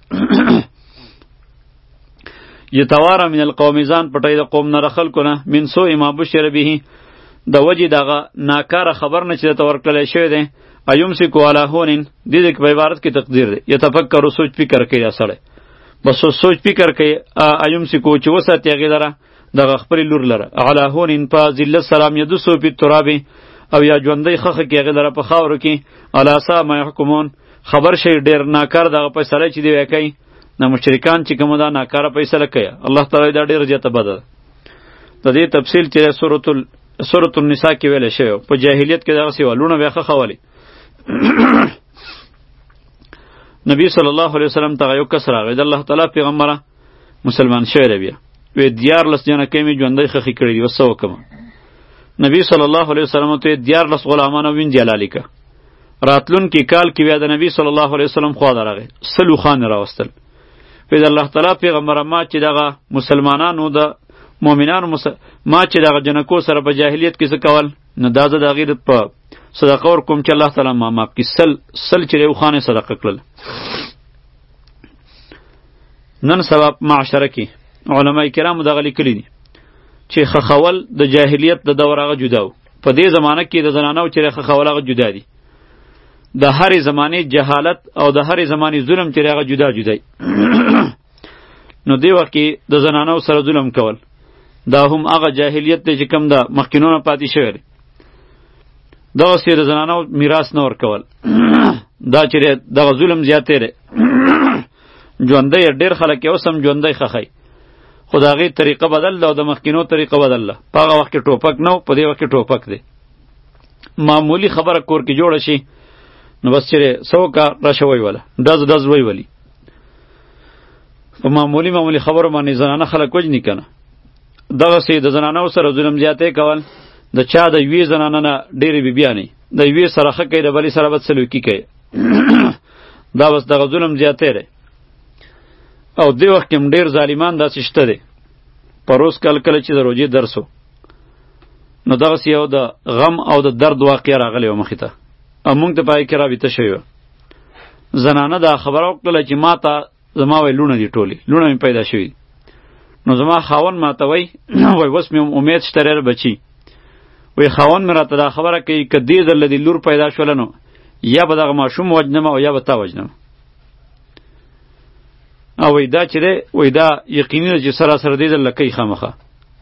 یتوارا من القوم، ځان پټوي د قوم نه د خلکو نه، من سوء ما بشر به، د وجې دغه ناکاره خبر نه چې درته ورکړلی شوی دی. ایمسکو علی هونین، دې دې په عبارت کې تقدیر دی. یتفکر، سوچ فکر کوي دا سړی، بس سوچ فکر کوي. ایمسکو چې وساتي هغې لره دغه خپلې لور لره، علی هونین په ذلت سلام، یدسو فی التراب، او یا ژوندی خښه کړي هغې لره په خاورو کې. علی سا ما یحکمون، خبر شي ډېر ناکار دغه فیصله چې دی کوي. نه مشرکان چې کومه دا ناکاره فیصله کوي، الله تعالی دا ډېره زیاته بده ده. د دې تفصیل چې سورۃ سورۃ النساء کې ویلی شوی، په جاهلیت کې دغسې وه، لوڼه به یې ښخولې. نبی صلی الله علیه وسلم ته یو کس راغی، د الله تعالی پیغمبره مسلمان شوی دی، بیا وی دیارلس جنکۍ مې ژوندۍ خښې کړي دي، اوس څه وکړم؟ نبی صلی الله علیه وسلم ته دیارلس غلامان او وینځې حلالې کړه. راتلونکي کال کې بیا د نبی صلی الله علیه وسلم خوا ته راغی، سل اوښان یې راوستل. وی د الله تعالی پیغمبره، ما چې دغه مسلمانانو د مؤمنانو ما چې دغه جنکو سره په جاهلیت کې څه کول، نو دا زه د هغې په صدقه ورکوم چې الله تعالی ما معاف کړي. سل سل چې دی اوښان یې صدقه کړل. نن سبا معاشره کې علماء کرامو دغه لیکلي دي چې خخول د جاهلیت د دور هغه جدا و. په دې زمانه کې د زنانو چې خخول هغه جدا دي. د هرې زمانې جهالت او د هرې زمانې ظلم چې هغه جدا جدا نو دی وخت کې د زنانو سره ظلم کول دا هم هغه جاهلیت دی چې کم د مخکینونو پاتې شوی دی. دغه سې د زنانو میراث نه ورکول دا چې دغه ظلم زیاتې دی. ژوندی ډېر خلک یې اوس هم ژوندی خښی خو د هغې طریقه بدل ده او د مخکینو طریقه بدل ده. په هغه وخت کې ټوپک نه و، په دې وخت کې ټوپک دی. معمولی خبره کور کې جوړه شي نو بس چیرې څه وکړه راشه ویوله ډز ډز ویولي. په معمولی معمولی خبرو باندې زنانه خلک وجني که نه. دغسې د زنانو سره ظلم زیاتی کول د چا د یوې زنانه نه ډېرې بیبیانې د یوې سره ښه کوي د بلې سره بد سلوکي کوي. دا بس دغه ظلم زیاتی دی. او دې وخت کې هم ډېر ظالمان داسې شته دی. پروس کال کله چې د روژې درس و نو دغسې یو د غم او د درد واقعه راغلی وه مخې ته او مونږ ته په هغې کې رابطه شوې وه. زنانه دا خبره وکړله چې ما ته زما وی لوڼه دي ټولې لوڼه مې پیدا شوي دي. نو زما خاوند ما ته وی وی اوس مې امید شته ډېر بچي وی خاوند مې راته دا خبره کوي که دې ځل دې لور پیدا شوله نو یا به دغه ماشوم وجنم او یا به تا وجنم. او وی دا چې دی وی دا یقیني ده چې سراسر دې ځل کوي خامخا.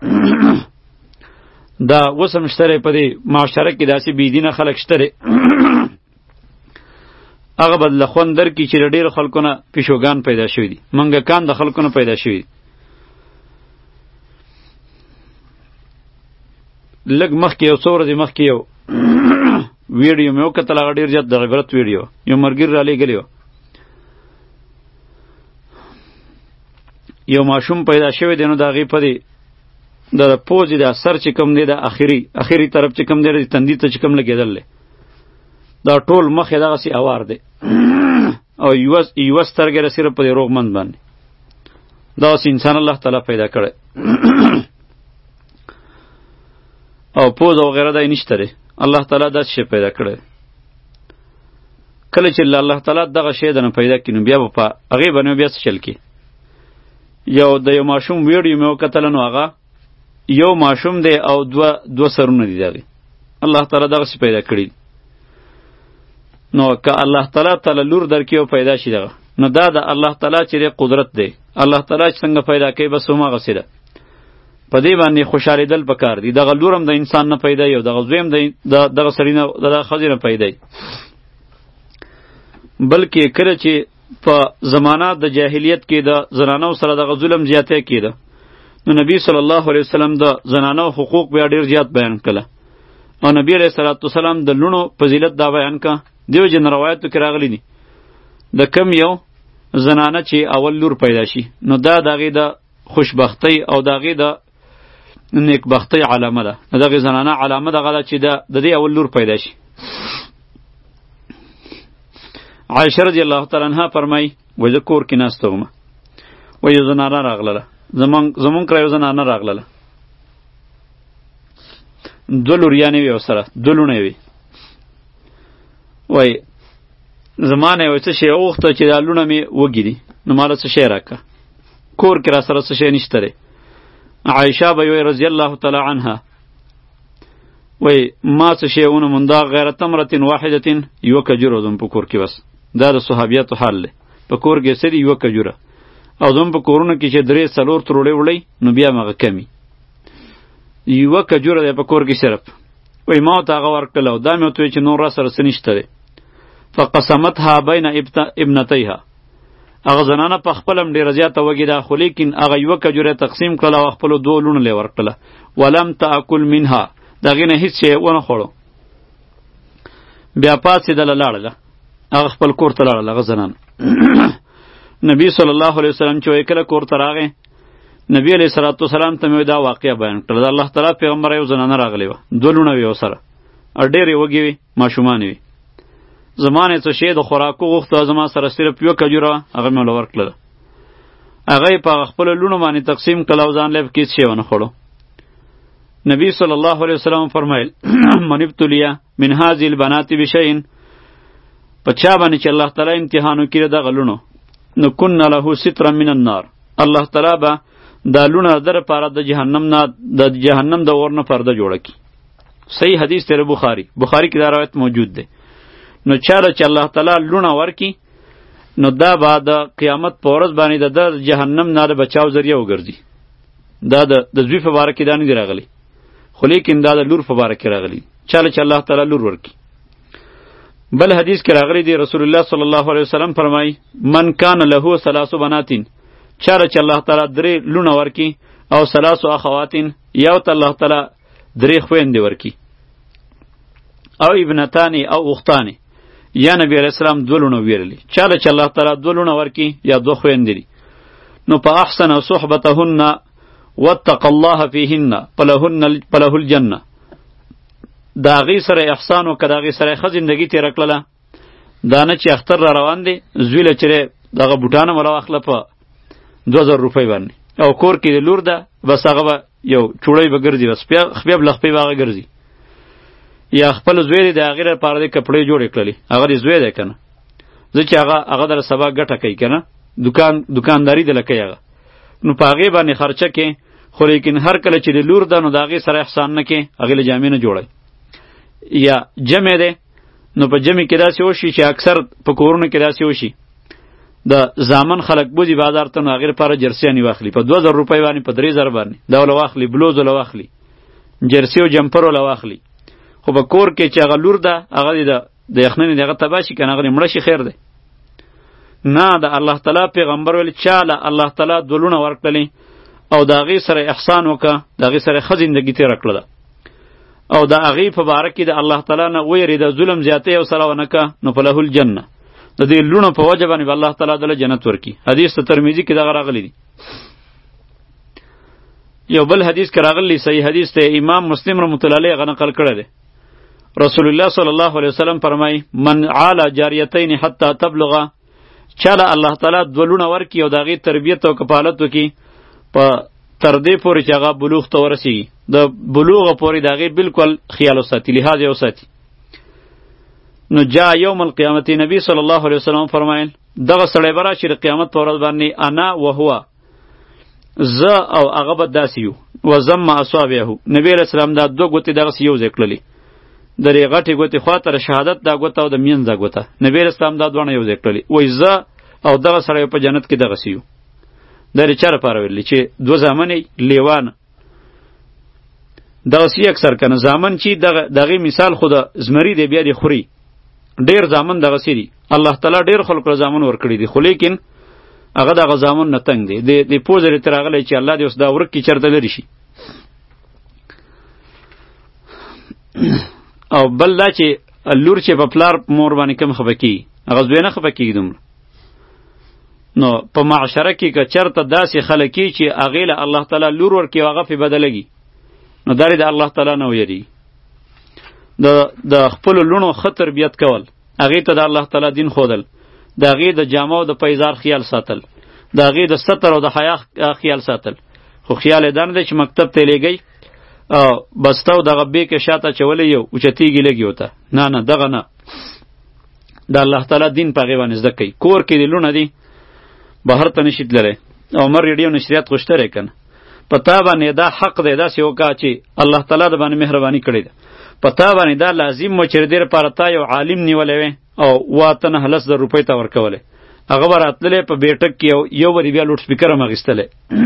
دا اوس هم شته دی په دې معاشره کې داسې بېدینه خلک شته دی. هغه به له خوند درکړي چې د ډېرو خلکو نه پیشوګان پیدا شوي دي، منګکان د خلکو نه پیدا شوي دي. لږ مخکې یو څو ورځې مخکې یو ویډیو مې وکتل، هغه ډېر زیات د عبرت ویډیو، یو ملګري رالیږلی و. یو ماشوم پیدا شوی دی نو د هغې په دې د پوزې د سر چې کوم دی د اخري اخري طرف چې کوم دی د تندي ته چې کوم لګېدل دی دا ټول مخ یې دغسې اوار دی او یوه یوه سترګې ده صرف په دې روغمند باندې. دغسې انسان الله تعالی پیدا کړی او پوز او غیره دا یې نشته دی. الله تعالی داسې شی پیدا کړی. کله چې الله تعالی دغه شی دنه پیدا کړي نو بیا به په هغې باندې بیا څه چل کړي. یو د یو ماشوم ویډیو مې وکتله نو هغه یو ماشوم دی او دوه دوه سرونه دي د هغې. الله تعالی دغسې پیدا کړي. نو که الله تعالی تعالی لور درکې او پیدا شي دغه نو دا د الله تعالی چې دی قدرت دی. الله تعالی چې څنګه پیدا کوي بس هماغسې ده. په دې باندې خوشحالېدل پکار دي. دغه لور هم د انسان نه پیدا وي او دغه زوی هم د دغه سړي نه دغه ښځې نه پیدا وي. بلکې کله چې په زمانه د جاهلیت کې د زنانو سره دغه ظلم زیاتی کېده نو نبی صلی الله علیه وسلم د زنانو حقوق بیا ډېر زیات بیان کړه او نبی علیه صلوات وسلام د لوڼو فضیلت دا بیان کړه. دیو جن روایتو کې راغلی دي د کم یو زنانه چې اول لور پیدا شي نو دا د هغې د خوشبختۍ او د هغې د نیکبختۍ علامه ده. د دغې زنانه علامه دغه ده چې د دې اول لور پیدا شي. عایشه رضی الله تعالی عنها فرمایي وایي زه کور کې ناسته وم وایي یو زنانه راغلله زمونږ کره یو زنانه راغلله دوه لوریانې وې ورسره دوه لوڼې وې. وایي زما نه یې وایي څه شی وغوښته چې دا لوڼه مې وږي دي نو ماله څه شی راکړه کور کې را سره څه شی نشته دی. عایشه به وایي رضی الله تعالی عنها وایي ما څه شی ونه مونده غیر تمرة واحدة یوه کجوره وزم په کور کې بس. دا د صحابیاتو حال دی. په کور کې څه دي یوه کجوره او زموږ په کورونو کې چې درې څلور تروړې وړئ نو بیا مغه کمي یوه کجوره دی په کور کې صرف. وایي ما ورته هغه ورکړله او دا مې ورته وایي چې نور را سره څه نشته دی. فقسمتها بین ابنتیها هغه زنانه په خپل هم ډېره زیاته وږې ده خو لیکن هغه یوه کجوره تقسیم کړله او خپلو دوو لوڼو له یې ورکړله. ولم تاکل منها د هغې نه هېڅ شی ونه خوړو. بیا پاڅېدله لاړله هغه خپل کور ته لاړله هغه زنانه. نبی صلی الله علیه وسلم چې وایي کله کور ته راغی نبی علیه صلات وسلام ته مې دا واقعه بیان کړله. د الله تعالی پیغمبر یو زنانه راغلی وه دوه لوڼه وې ورسره او ډېرې وږې وې ماشومانې وې. زما نه څه شی د خوراکو غوښته زما سره صرف یوه کجوره وه هغه مې ورله ورکړله. هغه یې په خپلو لوڼو باندې تقسیم کړله او ځان له یې هېڅ شی ونه خوړو. نبی صلی الله علیه وسلم فرمایل من ابتلیا من هذه البنات بشیء په چا باندې چې الله تعالی امتحان وکړي دغه لوڼو نو کنا له سترا من النار، الله تعالی به دا لونه در پاره د جهنم نه د جهنم د اور نه پرده جوړه کی. صحیح حدیث تیر بخاری بخاری کې دا روایت موجود ده. نو چاله چې الله تعالی لونه ورکی نو دا بعد قیامت په ورځ باندې د جهنم نه د بچاو ذریعہ وګرځي. دا د د زوی په باره کې دا نه دی راغلی، خو لیکن دا د لور په باره کې راغلی، چاله چې الله تعالی لور ورکی. بل حدیث کې راغلی دی رسول الله صلی الله علیه وسلم فرمای من کان له ثلاث بناتین، چاله چې الله تعالی درې لونه ورکی او ثلاث اخواتین، یو ته الله تعالی درې خويندې ورکی، او ابنتانی او اختانی، یا نبی علیہ السلام دو لونه ویرلی، چاله چې الله تعالی دو لونه ورکی یا دو خويندې دي نو په احسن صحبتهن واتق الله فيهن فلهن فله الجنه، دا غي سره احسان او کداغي سره ښه زندگی تیر کړله. دا نه چې اختر را روان دي زویله چره دغه بوټانه ولا واخله په دو زره روپۍ باندې او کور کې د لور ده بس هغه به یو چوړی به ګرځي، بس بیا خپې لخپې به هغه ګرځي، یا خپل زوی دی د هغې لپاره د کپړې جوړې کړلې، هغه د زوی دی که نه، زه چې هغه هغه در سبا ګټه کوي که نه، دکان دکانداري دله کوي هغه، نو په هغې باندې خرچه کې، خو لیکن هر کله چې د لور ده نو د هغې سره احسان نه کې، هغې له جامې نه جوړی. یا جمع دی نو په جمع کې داسې وشي چې اکثر په کورونو کې داسې وشي د زامن خلک بوځي بازار ته نو هغې لپاره جرسیانې واخلي په دوه زره روپۍ باندې په درې زره باندې دا وله واخلي، بلوز وله واخلي، جرسي او جمپر وله واخلي. خو په کور کې چې هغه لور ده هغه د د یخنۍ دغه تباه شي که نه هغه دې مړه شي خیر دی. نه د الله تعالی پیغمبر ویل چاله الله تعالی دولونه ورکړلې او د هغې سره احسان وکړه، د هغې سره ښه زندګي تېره کړله او د هغې په باره کې د الله تعالی نه ویرېده، ظلم زیاتی او سره ونه که نو په له الجنه، د دې لونو په وجه باندې به الله تعالی دله جنت ورکي. حدیث ته ترمذي کې دغه راغلی دی. یو بل حدیث کې راغلی صحیح حدیث ته امام مسلم رحمة الله علیه هغه نقل کړی دی. رسول الله صلی الله علیه وسلم فرمای من عال جاریتین حتی تبلغ، چاله الله تعالی دوه لونه ورکي او د هغې تربیت او کفالت وکړي په تر دې پورې چې هغه بلوغ ته ورسیږي، د بلوغه پورې د هغې بالکل خیال وساتي، لحاظ یې وساتي. نو جا یوم القیامت، نبی صلی الله علیه وسلم فرمایل دغه سړی به راشي د قیامت په ورځ باندې انا وهو، زه او هغه به داسې یو، وضم اصابعه، نبی علیه السلام دا دوه ګوتې دغسې یو ځای کړلې، درې غټې ګوتې خواته د شهادت دا ګوته او د منځ دا ګوته، نبی علیه السلام دا دواړه یو ځای کړلې، وایي زه او دغه سړی په جنت کې دغسې یو. دا د چا لپاره ویلي چې دوه زامن یې لیوانه دغسې اکثر که نه زامن چې د هغې مثال خو د زمري دی بیا دې خوري، ډېر زامن دغسې دي، الله تعالی ډېر خلکو له زامن ورکړي دي، خو لیکن هغه د هغه زامن نه تنګ دی، د پوزه دې ترې راغلی چې الله دې اوس دا ورک کړي چېرته لرې شي. او بل دا چې لور چې په پلار مور باندې کم خفه کېږي، هغه زوی نه خفه کېږي دومره. نو په معاشره کې که چېرته داسې خلک وي چې هغې له الله تعالی لور ورکړي او هغه پرې بدلږي، نو دا د الله تعالی نه ویریږي. د د خپلو لوڼو ښه تربیت کول، هغې ته د الله تعالی دین ښودل، د هغې د جامه او د پیزار خیال ساتل، د هغې د ستر او د حیا خیال ساتل. خو خیال یې دا نه دی چې مکتب ته یې لېږئ او بسته او دغه بیک یې شاته اچولی یو اوچتېږي لږ یو ته، نه نه دغه نه، د الله تعالی دین په هغې باندې زده کوي. کور کې دې لوڼه دي بهر ته نشي تللی، عمر ریډیو نشریات خو شته دی که نه، په تا باندې دا حق دی داسې وکړه چې الله تعالی د باندې مهرباني کړې ده، په تا باندې دا لازم و چې د دې لپاره تا یو عالم نیولی وی او اوه اتۀ نهه لس زره روپۍ ته ورکولی، هغه به راتللی په بیټک کې یو یو به بیا لوډ سپیکر هم اخیستلی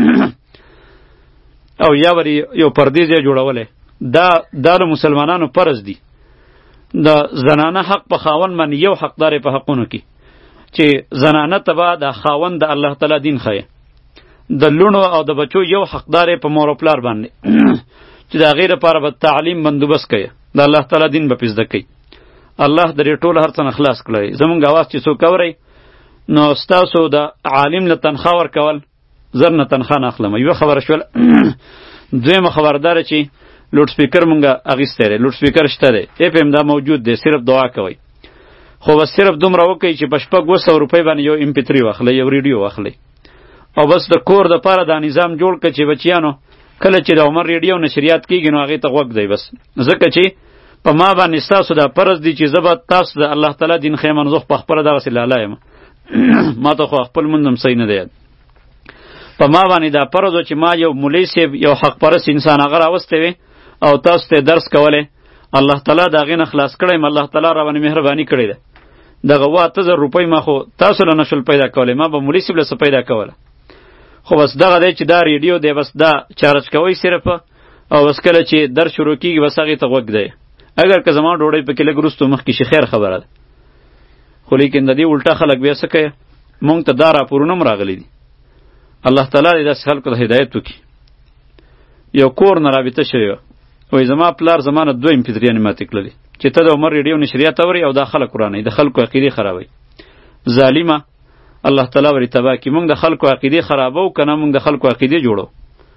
او یا به یو پردیز یې جوړولی. دا دا د مسلمانانو فرض دی، د زنانه حق په خاوند باندې یو حقدار په حقونو کې چې زنانه ته به د خاوند د الله تعالی دین ښیي، د لوڼو او د بچو یو حقدار په مور او پلار باندې چې د هغې لپاره به تعلیم بندوبست کوي، د الله تعالی دین به پرې زده کوي. الله درې ټول هر څه نه خلاص کړی. زمونږ اواز چې څوک اورئ نو ستاسو د عالم له تنخواه ورکول زر نه تنخواه نه اخلم، یوه خبره شوله. دویمه خبرداره چې لوډ سپیکر مونږه اخیستی دی، لوډ سپیکر شته دی، اف ام دا موجود دی، صرف دعا کوئ، خو بس صرف دومره وکئ چې په شپږ اووه سوه روپۍ باندې یو ام پی تھری واخلئ، یو ریډیو واخلئ، او بس د کور دپاره دا نظام جوړ کړه چې بچیانو کله چې د عمر ریډیو نشریات کېږي نو هغې ته غوږ دی، بس ځکه چې په ما باندې ستاسو دا فرض دی چې زه به تاسو د الله تعالی دین ښیم، نو زه په خپله دغسې لالا یم، ما ته خو خپل مندم صحیح نه دی یاد. په ما باندې دا فرض و چې ما یو مولوي صاحب یو حق پرست انسان هغه راوستی وي او تاسو ته درس کولی، الله تعالی د هغې نه خلاص کړی م، الله تعالی را باندې مهرباني کړې ده. دغه اوه اته زره روپۍ ما خو تاسو له نشول پیدا کولی، ما به مولوي صاحب له څه پیدا کوله. خو بس دغه دی چې دا ریډیو دی، بس دا چارج کوئ صرف، او بس کله چې درس شروع کېږي بس هغې ته غوږ دی. اگر که زما ډوډۍ پکې لږ وروستو مخکې شي خیر خبره ده، خو لیکن د دې الټا خلک بیا څه کوي، مونږ ته دا راپورونه هم راغلي دي. الله تعالی دې داسې خلکو ته هدایت وکړي. یو کور نه رابطه شوې وه، وایي زما پلار زما نه دوه امپیتریانې ماتې کړلې چې ته د عمر ریډیو نشریات اورې او دا خلک ورانوي، د خلکو عقیدې خرابوي. ظالمه الله تعالی ورې تباه کړي. مونږ د خلکو عقیدې خرابو که نه مونږ د خلکو عقیدې جوړو؟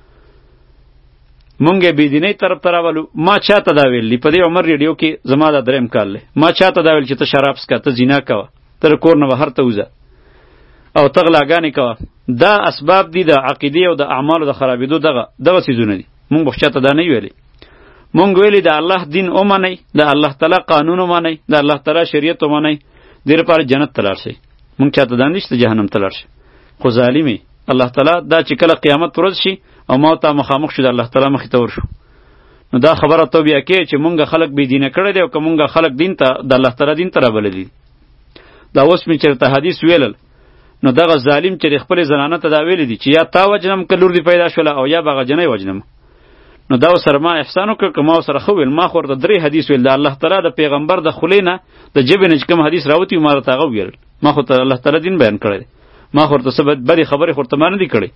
مونږ یې بېدینۍ طرف ته راولو. ما چاته دا ویلي په دې عمر ریډیو کې، زما دا دریم کال دی، ما چاته دا ویل چې ته شراب څښه، ته زنا کوه، ته د کور نه بهر ته وځه او ته غلاګانې کوه. دا اسباب دي د عقیدې او د اعمالو د خرابېدو، دغه دغه څیزونه دي. مونږ به چاته دا نه ویلي. مونږ ویلي د الله دین ومنئ، د الله تعالی قانون ومنئ، د الله تعالی شریعت ومنئ، دې لپاره جنت ته لاړ شئ. مونږ چاته دا نه چې جهنم ته لاړ شئ. خو ظالمې الله تعالی دا چې کله قیامت ورځ شي او ما ته مخامخ شو د الله تعالی مخې ته ورشو، نو دا خبره تو بیا کې چې مونږ خلک بې دینه کړی دی او که مونږ خلک دین ته د الله تعالی دین ته رابللي دي. دا اوس مې چېرته حدیث ویلل، نو دغه ظالم چې د خپلې زنانه ته دا ویلی دي چې یا تا وجنم که لور دې پیدا شوله او یا به هغه جنۍ وجنم، نو دا ورسره ما احسان وکړ که ما ورسره ښه ویل. ما خو ورته درې حدیث ویل، د الله تعالی د پیغمبر د خولې نه د ژبې نه چې کوم حدیث راوتي ما راته هغه وویل. ما خو ته الله تعالی دین بیان کړی دی، ما خو ورته څه بدې خبرې خو ورته ما نه دي کړی.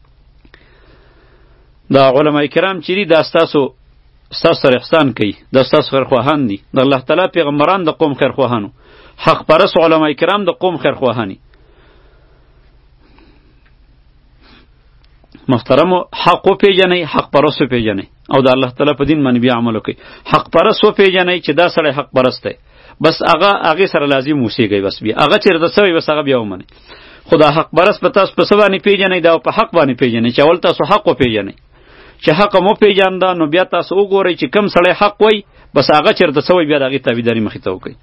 دا علما کرام چې دي دا ستاسو ستاسو سره احسان کوي، دا ستاسو خیرخواهان دي، د الله تعالی پیغمبران د قوم خیرخواهانو، حق پرست علما کرام د قوم خیرخواهانی. محترمو حق و پیژنئ، حق پرست و پیژنئ او د الله تعالی په دین باندې بیا عمل وکړئ. حق پرست و پیژنئ چې دا سړی حق پرست دی، بس هغه هغې سره لازم اوسېږئ، بس بیا هغه چېرته سوی بس هغه بیا ومنئ. خو دا حق پرست په تاسو په څه باندې پیژنئ؟ دا په حق باندې پیژنئ چې اول تاسو حق وپیژنئ. چې حق مو پیژانده نو بیا تاسو وګورئ چې کم سړی حق وای بس هغه چېرته سوی بیا د هغې تابعداري مخې ته وکړئ.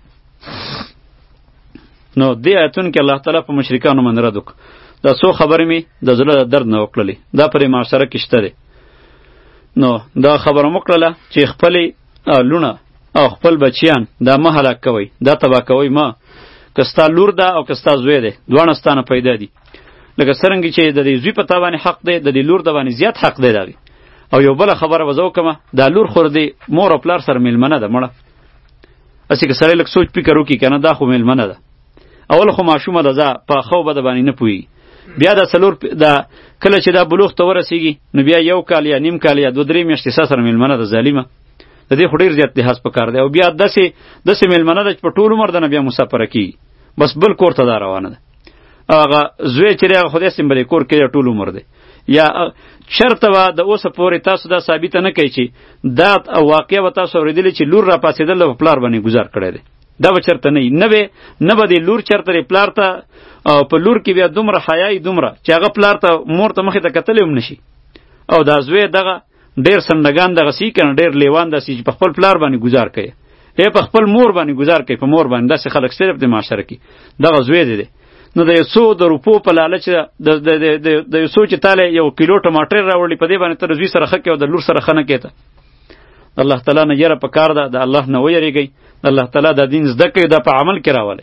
نو دې آیتونو کې الله تعالی په مشرکانو باندې رد وکړ. دا څو خبرې مې د زړه د درد نه وکړلې، دا پرې معاشره کې شته دی. نو دا خبره مو کړله چې خپلې لونه او خپل بچیان دا مه هلاک کوئ، دا تباه کوئ ما. که ستا لور ده او که ستا زوی دی، دواړه ستا نه پیدا دي. لکه څرنګه چې د دې زوی په تا باندې حق دی، د دې لور د باندې زیات حق دی د هغې. او یو بله خبره به زه وکړمه، دا لور خو د مور او پلار سره میلمنه ده مړه. هسې که سړی لږ سوچ فکر وکړي که نه، دا خو میلمنه ده. اول خو ماشومه ده، ځه په ښه او بده باندې نه پوهېږي. بیا دا څلور دا کله چې دا بلوغ ته ورسېږي نو بیا یو کال یا نیم کال یا دوه درې میاشتې ستا سره میلمنه ده ظالمه. د دې خو ډېر زیات لحاظ پکار دی. او بیا داسې داسې میلمنه ده چې په ټول عمر ده نه بیا مسافره کېږي، بس بل کور ته دا روانه ده. هغه زوی چې دی هغه خو داسې بلې کور کې دی ټول عمر دی. یا شرطه به د اوسه پورې تاسو دا ثابته نه کوي چې دا واقعه به تاسو اورېدلې چې لور را پاڅېدل په پلار باندې ګزار کړی دی. دا به چېرته نه وي، نه به نه به د لور چېرته دی پلار ته او په لور کې بیا دومره حیایي دومره چې هغه پلار ته مور ته مخې ته کتلی هم نشي. او دا زوی دغه ډېر سندګان دغسې که نه ډېر لیوان داسې چې په خپل پلار باندې ګزار کوي، ای په خپل مور باندې ګزار کوي، په مور باندې. داسې خلک صرف د معاشره کې دغه زوی دی. نو د یو څو د روپو په لالچ د یو څو چې تاله یو کیلو ټماټر راوړي په دې باندې ته د زوی سره ښه کوې او د لور سره ښه نه کوې. ته د الله تعالی نه یره پکار ده، د الله نه ویرېږئ، د الله تعالی دا دین زده کوئ، دا په عمل کې راولئ.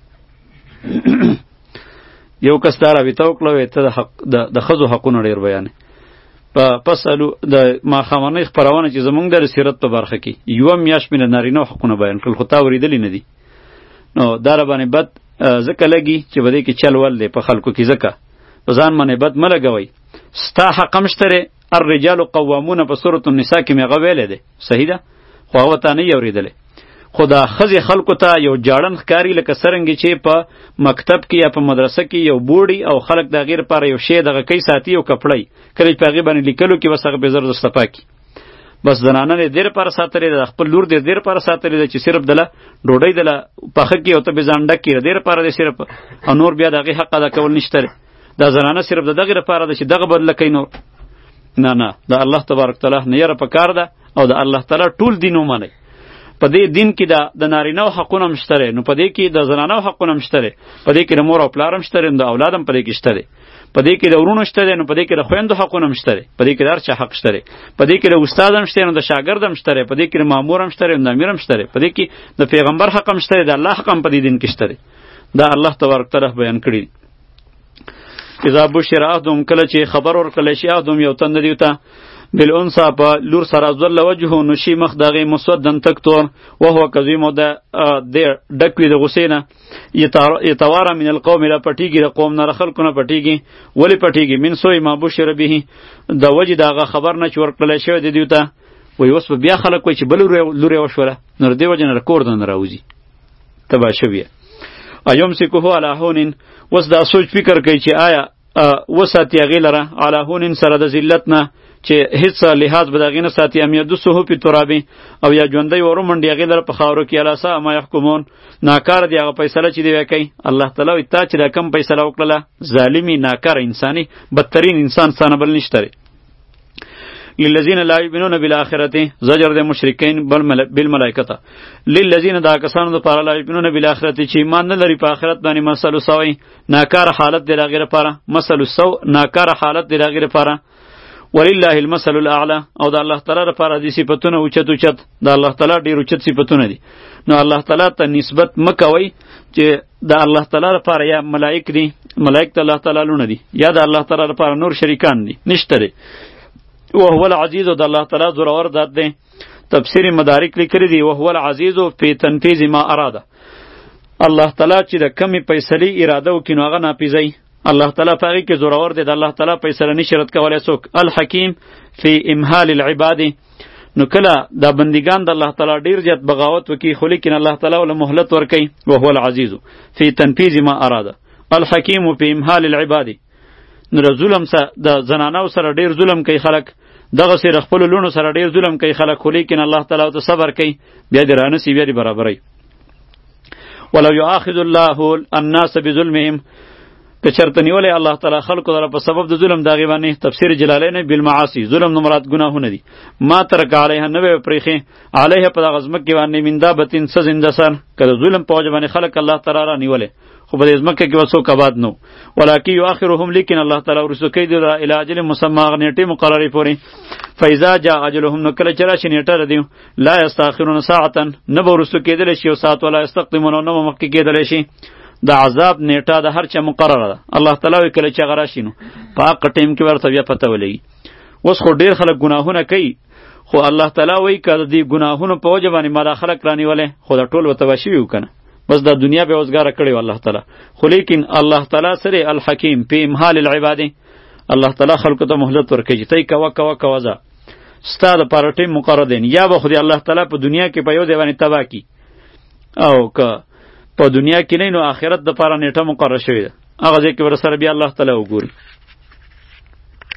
یو کس دا رابطه وکړه وی ته د حق د ښځو حقونه ډېر بیانې. په پسلو د ماښامنۍ خپرونه چې زمونږ د سیرت په برخه کې یوه میاشت مې د نارینهو حقونه بیان کړل، خو تا اورېدلي نه دي. نو دا را باندې بد ځکه لګي چې په دې کې چل ول دی په خلکو کې، ځکه په ځان باندې بد مه لګوئ. ستا حق هم شته دی، الرجال قوامون په سورة النساء کې مې هغه ویلی دی، صحیح ده، خو هغه تا نه یې اورېدلی. خو دا ښځې خلکو ته یو جاړن ښکاري لکه څرنګې چې په مکتب کې یا په مدرسه کې یو بوډي او خلک د هغې لپاره یو شی دغه کوي ساتي یو کپړی، کله چې په هغې باندې لیکلو کې بس هغه بې زر دسته پاکي. بس زنانه دې دې لپاره ساتلې ده، خپل لور دې دې لپاره ساتلې ده چې صرف دله ډوډۍ دله پخه کړي او ته بې ځان ډک کړي، دې لپاره دې صرف. او نور بیا د هغې حق ادا کول نشته دی. دا زنانه صرف د دغې لپاره ده چې دغه بدله کوي. نور نه نه، د الله تبارک تعالی نه یره پکار ده او د الله تعالی ټول دین ومنئ. په دې دین کې د د نارینهو حقونه هم شته نو په دې کې د زنانو حقونه هم شته په دې کې د مور او پلار هم شته نو د اولاد هم په دې کې شته په دې کې د ورونو شته نو په دې کې د خویندو حقونه هم شته په دې کې د هر چا حق شته په دې کې د استاد هم شته نو د شاګرد هم شته په دې کې د مامور هم شته نو د امیر هم شته په دې کې د پیغمبر حق هم شته د الله حق هم په دې دین کې شته دا الله تبارک تعالی بیان کړی اذا بشر احدهم کله چې خبر ورکړل شي احدهم یو تند دیوته بالانثى په لور سره ذل وجهه نشي مخ دغه مسودن تکتور وهو کظیم د د ډکوي د غسینه یتوارا من القوم لا پټیږي د قوم نه خلکو نه پټیږي ولی پټیږي من سوی ما بشر به د وجه دغه خبر نه چې ورکړل شي د دیوته وی اوس بیا خلک وای چې بل لور وشوله نور دی وجه نه کور نه راوځي تبا شویه ایوم سکوه علی هونین وس دا سوچ فکر کوي چې آیا وساتی هغې لره علی هونین سره د ذلت نه چې هیڅ لحاظ به د هغې نه ساتي ام یدسه فی ترابې او یا ژوندی ورومنډي هغې لره په خاورو کې الا ساء ما یحکمون ناکاره دی هغه فیصله چې دی وی کوي الله تعالی وایي تا چې دا کم فیصله وکړله ظالمي ناکاره انساني بدترین انسان ستانه بل نشته للذین لا یؤمنون بالآخرة زجر د مشرکین بالملائکته للذین دا کسانو دپاره لا یؤمنون بالآخرة چې ایمان نه لري په آخرت باندې مثل سوی ناکاره حالت دی د هغې لپاره مثل سو ناکاره حالت دی د هغې لپاره ولله المثل الاعلى او د الله تعالی لپاره دي صفاتونه اوچت اوچت د الله تعالی ډیر اوچت صفاتونه دي نو الله تعالی ته نسبت مکوئ چې د الله تعالی لپاره یا ملائک دي ملائک ته الله تعالی لونه دي یا د الله تعالی لپاره نور شریکان دي نشته دي وهو العزیز د الله تعالی زورور ذات دی تفسیر مدارک لیکلی دی وهو العزیز فی تنفیذ ما اراده الله تعالی چې د کمی فیصلې اراده وکړي نو هغه ناپیژي الله تعالی په هغې کې زورور دی د الله تعالی فیصله نشي رد کولی څوک الحکیم فی امهال العباد نو کله دا بندگان د الله تعالی ډیر زیات بغاوت وکړي خو لیکن الله تعالی له مهلت ورکوي وهو العزیز فی تنفیذ ما اراده الحکیم فی امهال العباد نو د ظلم سره د زنانو سره ډیر ظلم کوي خلک دغسې د خپلو لوڼو سره ډیر ظلم کوي خلک خو لیکن الله تعالی ورته صبر کوي بیا دې رانسي بیا دې برابروي ولو یؤاخذ الله الناس بظلمهم که چرته نیولی الله تعالی خلکو دره په سبب د ظلم د هغې باندې تفسیر جلالین بالمعاصي ظلم نه مراد ګناهونه دي ما ترک علیها نه به یې پرېښې علیها په دغه ځمکې باندې من دابتین څه زنده سر که د ظلم په وجه باندې خلک الله تعالی را نیولی خو په دې ځمکه کې به څوک آباد نه ولکن یؤخرهم لیکن الله تعالی وروسته کوي دوی الی اجل مسمی هغه نیټې مقررې پورې فاذا جاء اجلهم نو کله چې راشي نیټه د دوی لا یستاخرون ساعتا نه به وروسته کېدلی شي یو ساعت ولا یستقدمون او نه به مخکې کېدلی شي د عذاب نیټه د هر چا مقرره ده الله تعالی وی کله چې هغه راشي نو په هغه ټیم کې ورته بیا پته ولګي اوس خو ډېر خلک ګناهونه کوي خو الله تعالی وی که د دې ګناهونو په وجه باندې ما دا خلک رانیولی خو دا ټول ورته به شوي وو که نه بس دا دنیا به وزګاره کړې و الله تعالی خو لیکن الله تعالی سره الحکیم په امهال العباد الله تعالی خلکو ته مهلت ورکوي چې تی کوه کوه کوه ځه ستا دپاره ټیم مقرر دی یا به خو دې الله تعالی په دنیا کې په یو ځای باندې تباه کي او که په دنیا کې نه نو آخرت دپاره نیټه مقرر شوې ده هغه ځای کې ورسره بیا الله تعالی وګوري